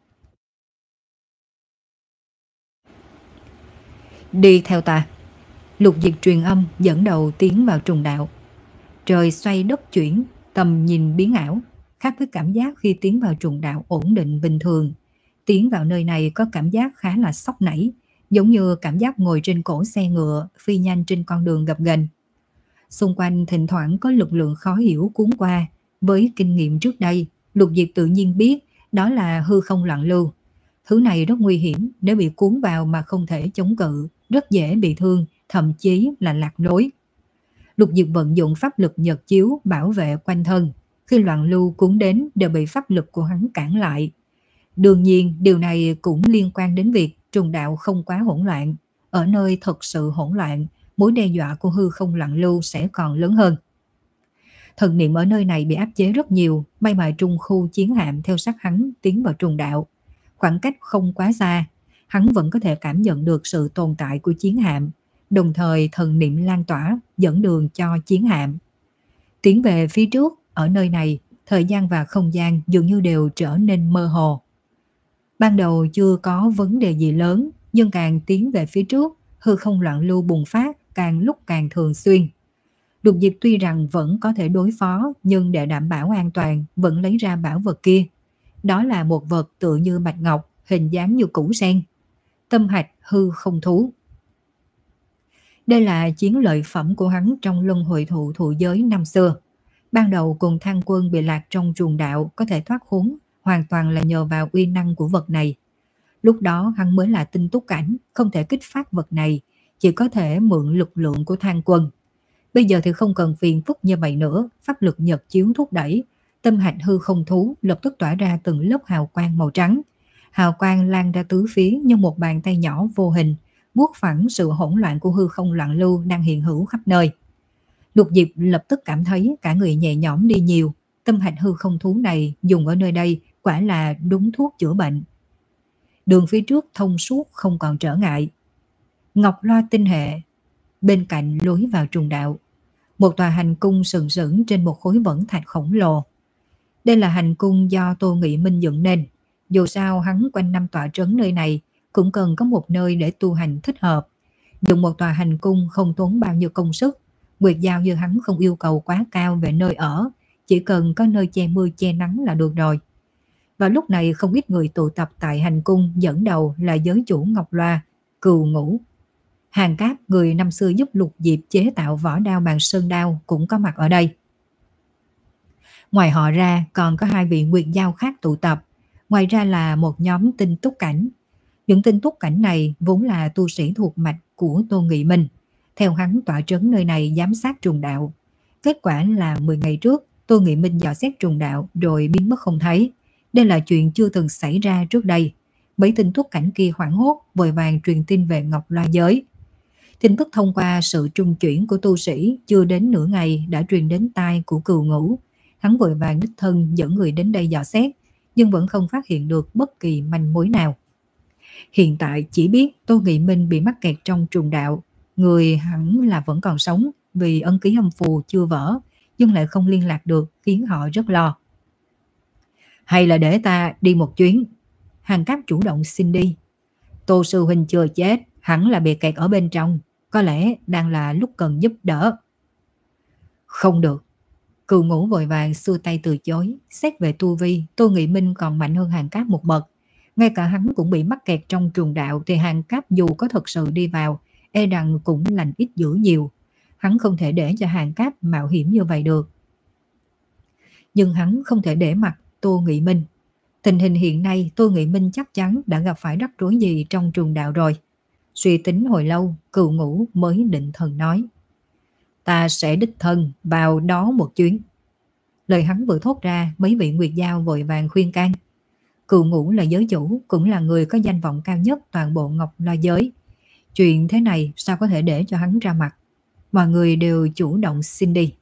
Đi theo ta. Lục Diệp truyền âm dẫn đầu tiến vào trùng đạo. Trời xoay đất chuyển, tầm nhìn biến ảo, khác với cảm giác khi tiến vào trùng đạo ổn định bình thường. Tiến vào nơi này có cảm giác khá là sốc nảy, giống như cảm giác ngồi trên cổ xe ngựa phi nhanh trên con đường gập ghềnh. Xung quanh thỉnh thoảng có lực lượng khó hiểu cuốn qua. Với kinh nghiệm trước đây, Lục Diệp tự nhiên biết đó là hư không lặng lưu. Thứ này rất nguy hiểm, nếu bị cuốn vào mà không thể chống cự, rất dễ bị thương, thậm chí là lạc lối. Lục Diệp vận dụng pháp lực Nhật Chiếu bảo vệ quanh thân. Khi loạn lưu cuốn đến đều bị pháp lực của hắn cản lại. Đương nhiên, điều này cũng liên quan đến việc trùng đạo không quá hỗn loạn. Ở nơi thật sự hỗn loạn, mối đe dọa của hư không lặng lưu sẽ còn lớn hơn. Thần niệm ở nơi này bị áp chế rất nhiều, may mà trung khu chiến hạm theo sát hắn tiến vào trùng đạo. Khoảng cách không quá xa, hắn vẫn có thể cảm nhận được sự tồn tại của chiến hạm, đồng thời thần niệm lan tỏa dẫn đường cho chiến hạm. Tiến về phía trước, ở nơi này, thời gian và không gian dường như đều trở nên mơ hồ. Ban đầu chưa có vấn đề gì lớn, nhưng càng tiến về phía trước, hư không loạn lưu bùng phát càng lúc càng thường xuyên. Lục Diệp tuy rằng vẫn có thể đối phó, nhưng để đảm bảo an toàn vẫn lấy ra bảo vật kia. Đó là một vật tựa như bạch ngọc, hình dáng như củ sen. Tâm hạch hư không thú. Đây là chiến lợi phẩm của hắn trong luân hồi thụ thụ giới năm xưa. Ban đầu cùng Thang Quân bị lạc trong trùng đạo có thể thoát khốn, hoàn toàn là nhờ vào uy năng của vật này. Lúc đó hắn mới là tinh túc cảnh, không thể kích phát vật này, chỉ có thể mượn lực lượng của Thang Quân. Bây giờ thì không cần phiền phức như vậy nữa, pháp lực Nhật Chiếu thúc đẩy, tâm hạch hư không thú lập tức tỏa ra từng lớp hào quang màu trắng. Hào quang lan ra tứ phía như một bàn tay nhỏ vô hình, vuốt phẳng sự hỗn loạn của hư không loạn lưu đang hiện hữu khắp nơi. Lục Diệp lập tức cảm thấy cả người nhẹ nhõm đi nhiều. Tâm hạch hư không thú này dùng ở nơi đây quả là đúng thuốc chữa bệnh. Đường phía trước thông suốt không còn trở ngại. Ngọc Loa tinh hệ. Bên cạnh lối vào trùng đạo, một tòa hành cung sừng sững trên một khối vẫn thạch khổng lồ. Đây là hành cung do Tô Nghị Minh dựng nên. Dù sao hắn quanh năm tọa trấn nơi này cũng cần có một nơi để tu hành thích hợp. Dùng một tòa hành cung không tốn bao nhiêu công sức. Nguyệt Giao như hắn không yêu cầu quá cao về nơi ở, chỉ cần có nơi che mưa che nắng là được rồi. Và lúc này không ít người tụ tập tại hành cung, dẫn đầu là giới chủ Ngọc Loa, Cừu Ngũ. Hàng Cáp, người năm xưa giúp Lục Diệp chế tạo võ đao bằng sơn đao, cũng có mặt ở đây. Ngoài họ ra còn có hai vị Nguyệt Giao khác tụ tập, ngoài ra là một nhóm tinh túc cảnh. Những tinh túc cảnh này vốn là tu sĩ thuộc mạch của Tô Nghị Minh, theo hắn tọa trấn nơi này giám sát trùng đạo. Kết quả là mười ngày trước, Tô Nghị Minh dò xét trùng đạo rồi biến mất không thấy. Đây là chuyện chưa từng xảy ra trước đây. Mấy tên tuất cảnh kia hoảng hốt, vội vàng truyền tin về Ngọc Loa Giới. Tin tức thông qua sự trung chuyển của tu sĩ chưa đến nửa ngày đã truyền đến tai của Cừu Ngũ. Hắn vội vàng đích thân dẫn người đến đây dò xét, nhưng vẫn không phát hiện được bất kỳ manh mối nào. Hiện tại chỉ biết Tô Nghị Minh bị mắc kẹt trong trùng đạo. Người hẳn là vẫn còn sống vì ân ký âm phù chưa vỡ, nhưng lại không liên lạc được, khiến họ rất lo. Hay là để ta đi một chuyến? Hàng Cáp chủ động xin đi. Tô sư huynh chưa chết, hẳn là bị kẹt ở bên trong, có lẽ đang là lúc cần giúp đỡ. Không được. Cừu Ngũ vội vàng xua tay từ chối. Xét về tu vi, Tô Nghị Minh còn mạnh hơn Hàng Cáp một bậc. Ngay cả hắn cũng bị mắc kẹt trong trùng đạo, thì Hàng Cáp dù có thật sự đi vào, e rằng cũng lành ít dữ nhiều. Hắn không thể để cho Hàng Cáp mạo hiểm như vậy được. Nhưng hắn không thể để mặc Tô Nghị Minh. Tình hình hiện nay, Tô Nghị Minh chắc chắn đã gặp phải rắc rối gì trong trùng đạo rồi. Suy tính hồi lâu, Cừu Ngũ mới định thần nói: ta sẽ đích thân vào đó một chuyến. Lời hắn vừa thốt ra, mấy vị Nguyệt Giao vội vàng khuyên can. Cừu Ngũ là giới chủ, cũng là người có danh vọng cao nhất toàn bộ Ngọc Loa Giới. Chuyện thế này sao có thể để cho hắn ra mặt. Mọi người đều chủ động xin đi.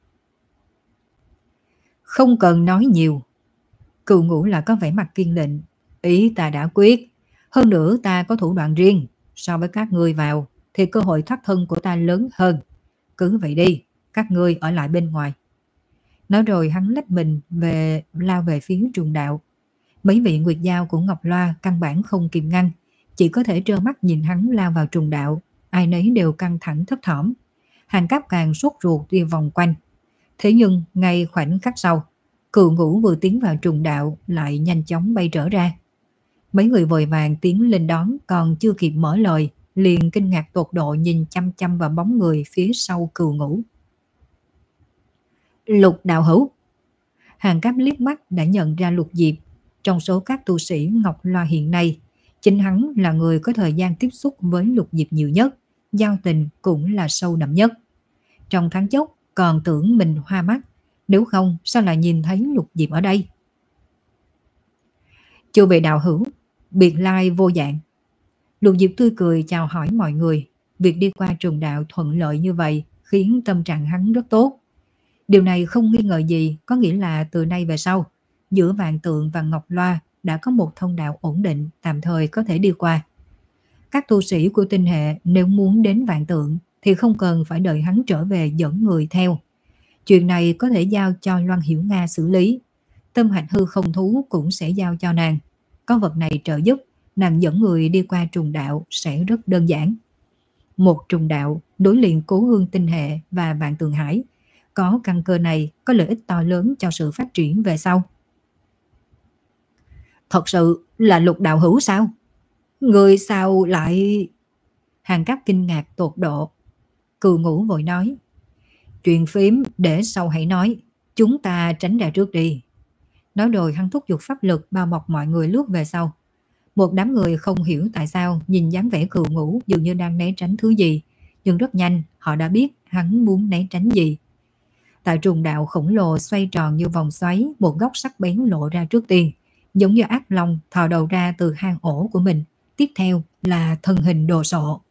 Không cần nói nhiều. Cừu Ngũ là có vẻ mặt kiên định. Ý ta đã quyết. Hơn nữa ta có thủ đoạn riêng. So với các ngươi vào thì cơ hội thoát thân của ta lớn hơn. Cứ vậy đi, các ngươi ở lại bên ngoài. Nói rồi hắn lách mình về lao về phía trùng đạo. Mấy vị Nguyệt Giao của Ngọc Loa căn bản không kìm ngăn, chỉ có thể trơ mắt nhìn hắn lao vào trùng đạo. Ai nấy đều căng thẳng thấp thỏm. Hàng Cáp càng sốt ruột đi vòng quanh. Thế nhưng ngay khoảnh khắc sau, Cừu Ngũ vừa tiến vào trùng đạo lại nhanh chóng bay trở ra. Mấy người vội vàng tiến lên đón, còn chưa kịp mở lời liền kinh ngạc tột độ nhìn chăm chăm vào bóng người phía sau Cừu Ngũ. Lục đạo hữu. Hàng Cáp liếc mắt đã nhận ra Lục Diệp. Trong số các tu sĩ Ngọc Loa hiện nay, chính hắn là người có thời gian tiếp xúc với Lục Diệp nhiều nhất, giao tình cũng là sâu đậm nhất. Trong thoáng chốc còn tưởng mình hoa mắt, nếu không sao lại nhìn thấy Lục Diệp ở đây. Chư vị đạo hữu, biệt lai vô dạng. Lục Diệp tươi cười chào hỏi mọi người. Việc đi qua trùng đạo thuận lợi như vậy khiến tâm trạng hắn rất tốt. Điều này không nghi ngờ gì, có nghĩa là từ nay về sau, giữa Vạn Tượng và Ngọc Loa đã có một thông đạo ổn định, tạm thời có thể đi qua. Các tu sĩ của tinh hệ nếu muốn đến Vạn Tượng thì không cần phải đợi hắn trở về dẫn người theo. Chuyện này có thể giao cho Loan Hiểu Nga xử lý. Tâm hạch hư không thú cũng sẽ giao cho nàng. Có vật này trợ giúp, nàng dẫn người đi qua trùng đạo sẽ rất đơn giản. Một trùng đạo đối liền Cố Hương tinh hệ và Vạn Tượng Hải. Có căn cơ này có lợi ích to lớn cho sự phát triển về sau. Thật sự là Lục đạo hữu sao? Người sao lại... Hàng Cáp kinh ngạc tột độ. Cừu Ngũ vội nói: chuyện phím để sau hãy nói, chúng ta tránh ra trước đi. Nói rồi hắn thúc giục pháp lực bao bọc mọi người lướt về sau. Một đám người không hiểu tại sao nhìn dáng vẻ Cừu Ngũ dường như đang né tránh thứ gì, nhưng rất nhanh họ đã biết hắn muốn né tránh gì. Tại trùng đạo khổng lồ xoay tròn như vòng xoáy, một góc sắc bén lộ ra trước tiên, giống như ác long thò đầu ra từ hang ổ của mình. Tiếp theo là thân hình đồ sộ.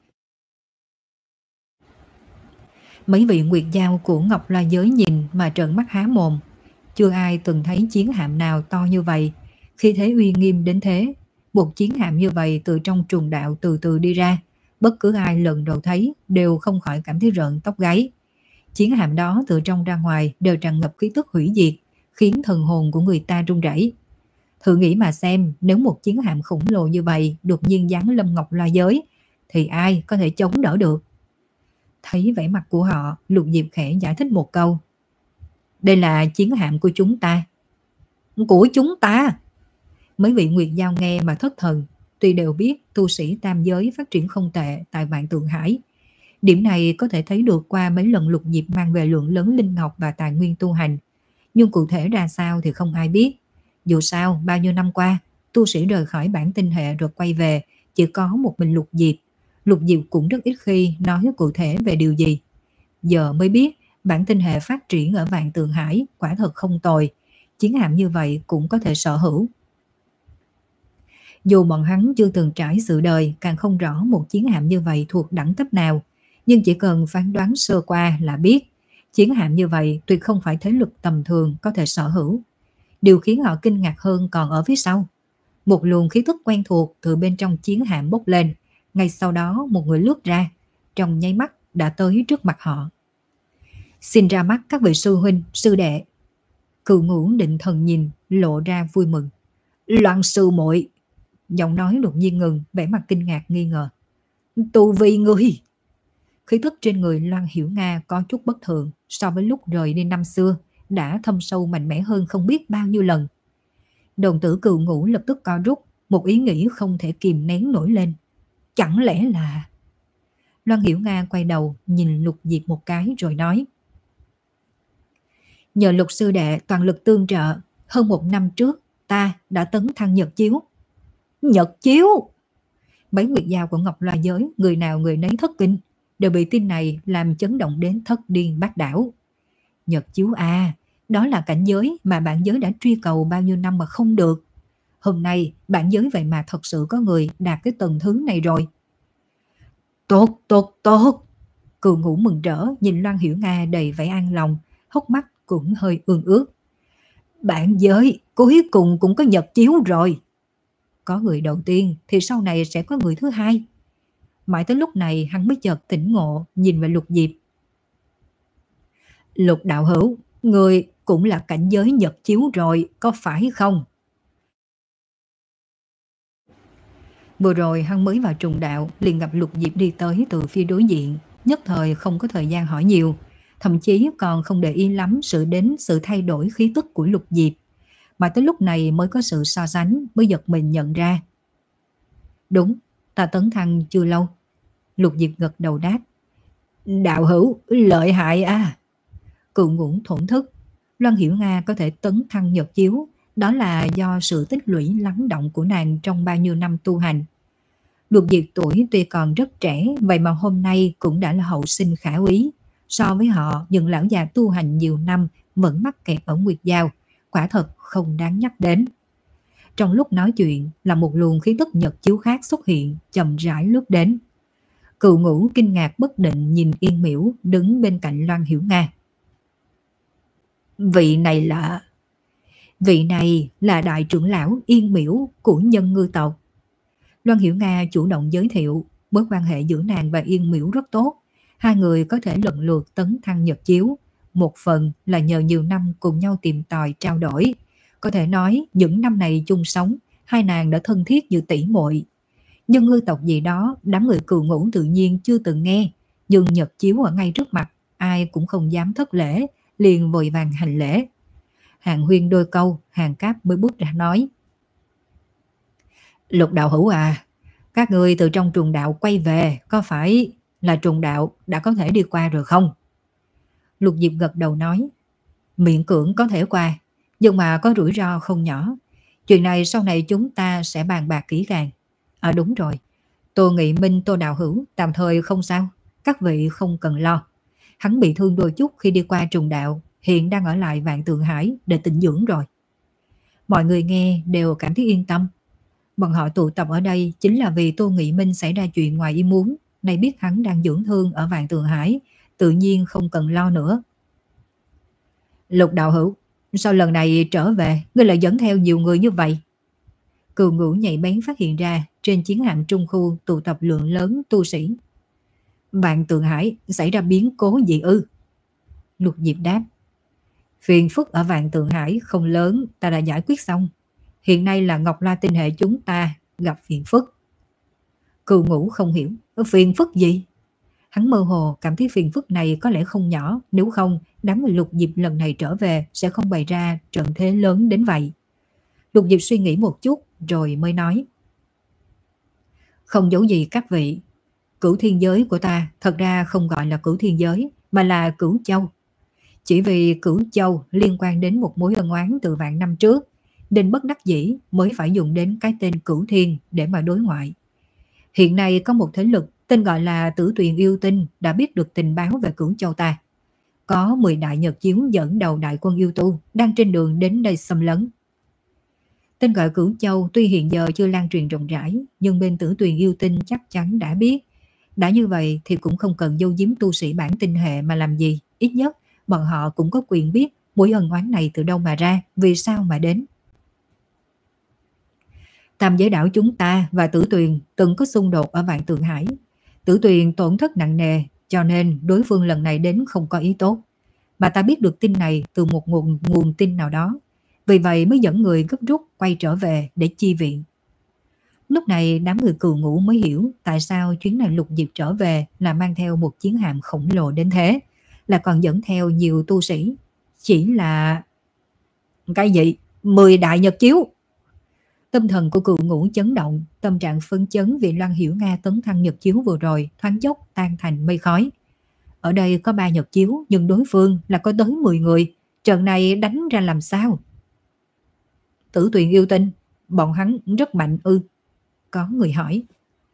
Mấy vị Nguyệt Giao của Ngọc Loa Giới nhìn mà trợn mắt há mồm. Chưa ai từng thấy chiến hạm nào to như vậy, khi thế uy nghiêm đến thế. Một chiến hạm như vậy từ trong trùng đạo từ từ đi ra, bất cứ ai lần đầu thấy đều không khỏi cảm thấy rợn tóc gáy. Chiến hạm đó từ trong ra ngoài đều tràn ngập khí tức hủy diệt, khiến thần hồn của người ta run rẩy. Thử nghĩ mà xem, nếu một chiến hạm khổng lồ như vậy đột nhiên giáng lâm Ngọc Loa Giới, thì ai có thể chống đỡ được? Thấy vẻ mặt của họ, Lục Diệp khẽ giải thích một câu: đây là chiến hạm của chúng ta. Của chúng ta? Mấy vị Nguyệt Giao nghe mà thất thần. Tuy đều biết tu sĩ tam giới phát triển không tệ tại Vạn Tượng Hải, điểm này có thể thấy được qua mấy lần Lục Diệp mang về lượng lớn linh ngọc và tài nguyên tu hành, nhưng cụ thể ra sao thì không ai biết. Dù sao bao nhiêu năm qua, tu sĩ rời khỏi bản tinh hệ rồi quay về chỉ có một mình Lục Diệp. Lục Diệp cũng rất ít khi nói cụ thể về điều gì. Giờ mới biết Bản tinh hệ phát triển ở Vạn Tượng Hải quả thật không tồi, chiến hạm như vậy cũng có thể sở hữu. Dù bọn hắn chưa từng trải sự đời, càng không rõ một chiến hạm như vậy thuộc đẳng cấp nào, nhưng chỉ cần phán đoán sơ qua là biết, chiến hạm như vậy tuyệt không phải thế lực tầm thường có thể sở hữu. Điều khiến họ kinh ngạc hơn còn ở phía sau. Một luồng khí tức quen thuộc từ bên trong chiến hạm bốc lên, ngay sau đó một người lướt ra, trong nháy mắt đã tới trước mặt họ. Xin ra mắt các vị sư huynh, sư đệ. Cừu Ngũ định thần nhìn, lộ ra vui mừng. Loan sư muội. Giọng nói đột nhiên ngừng, vẻ mặt kinh ngạc nghi ngờ. Tu vi ngươi. Khí tức trên người Loan Hiểu Nga có chút bất thường, so với lúc rời đi năm xưa, đã thâm sâu mạnh mẽ hơn không biết bao nhiêu lần. Đồng tử Cừu Ngũ lập tức co rút, một ý nghĩ không thể kìm nén nổi lên. Chẳng lẽ là... Loan Hiểu Nga quay đầu nhìn Lục Diệp một cái rồi nói. Nhờ Lục sư đệ toàn lực tương trợ, hơn một năm trước ta đã tấn thăng Nhật Chiếu. Nhật Chiếu! Bấy nguyệt giao của Ngọc Loa giới, người nào người nấy thất kinh, đều bị tin này làm chấn động đến thất điên bát đảo. Nhật Chiếu à, đó là cảnh giới mà bản giới đã truy cầu bao nhiêu năm mà không được. Hôm nay bản giới vậy mà thật sự có người đạt cái tầng thứ này rồi. Tốt, tốt, tốt! Cừu Ngũ mừng rỡ nhìn Loan Hiểu Nga đầy vẻ an lòng, hốc mắt cũng hơi ương ướt. Bản giới cuối cùng cũng có Nhật Chiếu rồi. Có người đầu tiên thì sau này sẽ có người thứ hai. Mãi tới lúc này hắn mới chợt tỉnh ngộ, nhìn về Lục Diệp. Lục đạo hữu, người cũng là cảnh giới Nhật Chiếu rồi, có phải không? Vừa rồi hắn mới vào trùng đạo, liền gặp Lục Diệp đi tới từ phía đối diện, nhất thời không có thời gian hỏi nhiều, thậm chí còn không để ý lắm sự đến sự thay đổi khí tức của Lục Diệp. Mà tới lúc này mới có sự so sánh, mới giật mình nhận ra. Đúng, ta tấn thăng chưa lâu. Lục Diệp gật đầu đáp. Đạo hữu, lợi hại à. Cừu Ngũ thổn thức. Loan Hiểu Nga có thể tấn thăng Nhật Chiếu, đó là do sự tích lũy lắng động của nàng trong bao nhiêu năm tu hành. Lục Diệp tuổi tuy còn rất trẻ, vậy mà hôm nay cũng đã là hậu sinh khả úy. So với họ, những lão già tu hành nhiều năm vẫn mắc kẹt ở Nguyệt Giao, quả thật không đáng nhắc đến. Trong lúc nói chuyện là một luồng khí tức Nhật Chiếu khác xuất hiện, chậm rãi lướt đến. Cừu Ngũ kinh ngạc bất định nhìn Yên Miễu đứng bên cạnh Loan Hiểu Nga. Vị này là... Vị này là đại trưởng lão Yên Miễu của Nhân Ngư tộc. Loan Hiểu Nga chủ động giới thiệu, mối quan hệ giữa nàng và Yên Miễu rất tốt. Hai người có thể lần lượt tấn thăng Nhật Chiếu. Một phần là nhờ nhiều năm cùng nhau tìm tòi trao đổi. Có thể nói những năm này chung sống, hai nàng đã thân thiết như tỷ muội. Nhân Ngư tộc gì đó, đám người Cừu Ngũ tự nhiên chưa từng nghe. Nhưng Nhật Chiếu ở ngay trước mặt, ai cũng không dám thất lễ, liền vội vàng hành lễ. Hàng huyên đôi câu, Hàng Cáp mới bước ra nói. Lục đạo hữu à, các người từ trong trùng đạo quay về, có phải là trùng đạo đã có thể đi qua rồi không? Lục Diệp gật đầu nói. Miễn cưỡng có thể qua, nhưng mà có rủi ro không nhỏ. Chuyện này sau này chúng ta sẽ bàn bạc kỹ càng. À đúng rồi, Tô Nghị Minh, Tô đạo hữu tạm thời không sao, các vị không cần lo. Hắn bị thương đôi chút khi đi qua trùng đạo, hiện đang ở lại Vạn Tượng Hải để tĩnh dưỡng rồi. Mọi người nghe đều cảm thấy yên tâm. Bọn họ tụ tập ở đây chính là vì Tô Nghị Minh xảy ra chuyện ngoài ý muốn, nay biết hắn đang dưỡng thương ở Vạn Tượng Hải, tự nhiên không cần lo nữa. Lục đạo hữu, sao lần này trở về, ngươi lại dẫn theo nhiều người như vậy? Cừu Ngũ nhạy bén phát hiện ra trên chiến hạm trung khu tụ tập lượng lớn tu sĩ. Vạn Tượng Hải xảy ra biến cố gì ư? Lục Diệp đáp. Phiền phức ở Vạn Tượng Hải không lớn, ta đã giải quyết xong. Hiện nay là Ngọc La tinh hệ chúng ta gặp phiền phức. Cừu Ngũ không hiểu, phiền phức gì? Hắn mơ hồ cảm thấy phiền phức này có lẽ không nhỏ, nếu không đám người Lục Diệp lần này trở về sẽ không bày ra trận thế lớn đến vậy. Lục Diệp suy nghĩ một chút rồi mới nói. Không giấu gì các vị, Cửu Thiên Giới của ta thật ra không gọi là Cửu Thiên Giới mà là Cửu Châu. Chỉ vì Cửu Châu liên quan đến một mối ân oán từ vạn năm trước, nên bất đắc dĩ mới phải dùng đến cái tên Cửu Thiên để mà đối ngoại. Hiện nay có một thế lực tên gọi là Tử Tuyền Yêu Tinh đã biết được tình báo về Cửu Châu ta. có mười đại nhật chiếu dẫn đầu đại quân yêu tu đang trên đường đến đây xâm lấn. Tên gọi Cửu Châu tuy hiện giờ chưa lan truyền rộng rãi, nhưng bên Tử Tuyền yêu tinh chắc chắn đã biết. Đã như vậy thì cũng không cần giấu giếm tu sĩ bản tinh hệ mà làm gì. Ít nhất bọn họ cũng có quyền biết mối ân oán này từ đâu mà ra, vì sao mà đến. Tam giới đảo chúng ta và Tử Tuyền từng có xung đột ở Vạn Tượng Hải. Tử Tuyền tổn thất nặng nề, cho nên đối phương lần này đến không có ý tốt. Mà ta biết được tin này từ một nguồn nguồn tin nào đó, vì vậy mới dẫn người gấp rút quay trở về để chi viện. Lúc này đám người Cừu Ngũ mới hiểu tại sao chuyến này Lục Diệp trở về là mang theo một chiến hạm khổng lồ đến thế, là còn dẫn theo nhiều tu sĩ. Chỉ là... Cái gì? Mười đại nhật chiếu? Tâm thần của Cừu Ngũ chấn động, tâm trạng phấn chấn vì Loan Hiểu Nga tấn thăng nhật chiếu vừa rồi thoáng chốc tan thành mây khói. Ở đây có ba nhật chiếu, nhưng đối phương là có tới mười người. Trận này đánh ra làm sao? Tử Tuyền yêu tinh, bọn hắn rất mạnh ư? Có người hỏi.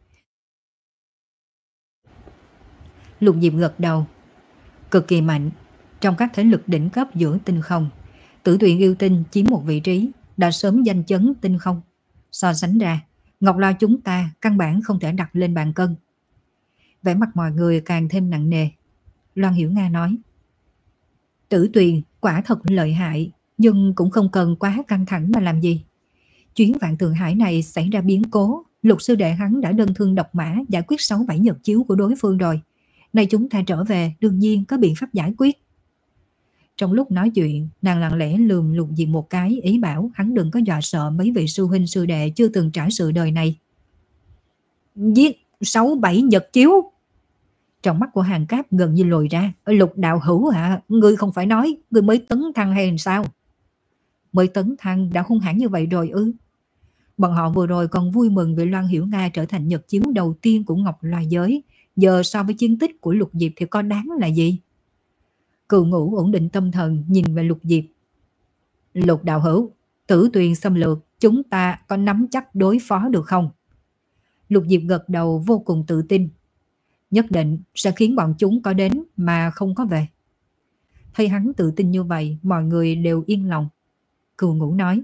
Lục Diệp gật đầu. Cực kỳ mạnh. Trong các thế lực đỉnh cấp giữa tinh không, Tử Tuyền yêu tinh chiếm một vị trí, đã sớm danh chấn tinh không. So sánh ra, Ngọc Loa chúng ta căn bản không thể đặt lên bàn cân. Vẻ mặt mọi người càng thêm nặng nề. Loan Hiểu Nga nói. Tử Tuyền quả thật lợi hại, nhưng cũng không cần quá căng thẳng mà làm gì. Chuyến Vạn Tượng Hải này xảy ra biến cố, Lục sư đệ hắn đã đơn thương độc mã giải quyết sáu bảy nhật chiếu của đối phương rồi. Nay chúng ta trở về đương nhiên có biện pháp giải quyết. Trong lúc nói chuyện, nàng lặng lẽ lườm Lục Diệp một cái, ý bảo hắn đừng có dọa sợ mấy vị sư huynh sư đệ chưa từng trải sự đời này. Giết sáu bảy nhật chiếu? Trong mắt của Hàng Cáp gần như lồi ra. Lục đạo hữu hả? Ngươi không phải nói ngươi mới tấn thăng hay sao? Mới tấn thăng đã hung hãn như vậy rồi ư? Bọn họ vừa rồi còn vui mừng vì Loan Hiểu Nga trở thành nhật chiếu đầu tiên của Ngọc Loa giới. Giờ so với chiến tích của Lục Diệp thì có đáng là gì? Cừu Ngũ ổn định tâm thần nhìn về Lục Diệp. Lục đạo hữu, Tử Tuyền xâm lược, chúng ta có nắm chắc đối phó được không? Lục Diệp gật đầu vô cùng tự tin. Nhất định sẽ khiến bọn chúng có đến mà không có về. Thấy hắn tự tin như vậy, mọi người đều yên lòng. Cừu Ngũ nói.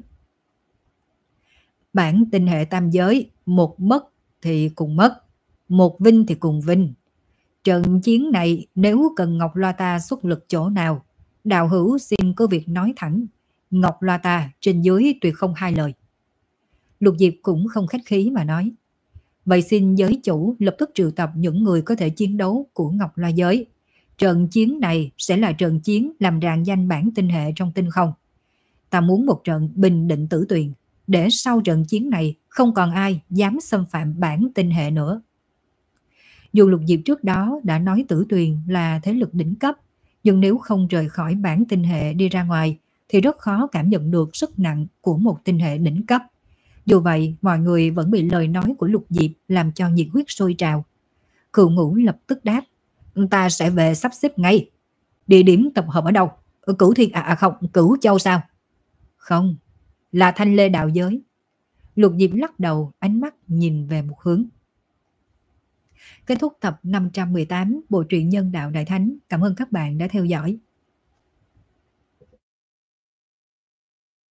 Bản tinh hệ tam giới, một mất thì cùng mất, một vinh thì cùng vinh. Trận chiến này nếu cần Ngọc Loa ta xuất lực chỗ nào, đạo hữu xin có việc nói thẳng. Ngọc Loa ta trên dưới tuyệt không hai lời. Lục Diệp cũng không khách khí mà nói. Vậy xin giới chủ lập tức triệu tập những người có thể chiến đấu của Ngọc Loa giới. Trận chiến này sẽ là trận chiến làm rạng danh bản tinh hệ trong tinh không. Ta muốn một trận bình định Tử Tuyền, để sau trận chiến này không còn ai dám xâm phạm bản tinh hệ nữa. Dù Lục Diệp trước đó đã nói Tử Tuyền là thế lực đỉnh cấp, nhưng nếu không rời khỏi bản tinh hệ đi ra ngoài thì rất khó cảm nhận được sức nặng của một tinh hệ đỉnh cấp. Dù vậy, mọi người vẫn bị lời nói của Lục Diệp làm cho nhiệt huyết sôi trào. Cừu Ngũ lập tức đáp. Ta sẽ về sắp xếp ngay. Địa điểm tập hợp ở đâu? Ở Cửu Thiên à, à không, Cửu Châu sao? Không, là Thanh Lê đạo giới. Lục Diệp lắc đầu, ánh mắt nhìn về một hướng. Kết thúc tập năm trăm mười tám bộ truyện Nhân Đạo Đại Thánh. Cảm ơn các bạn đã theo dõi.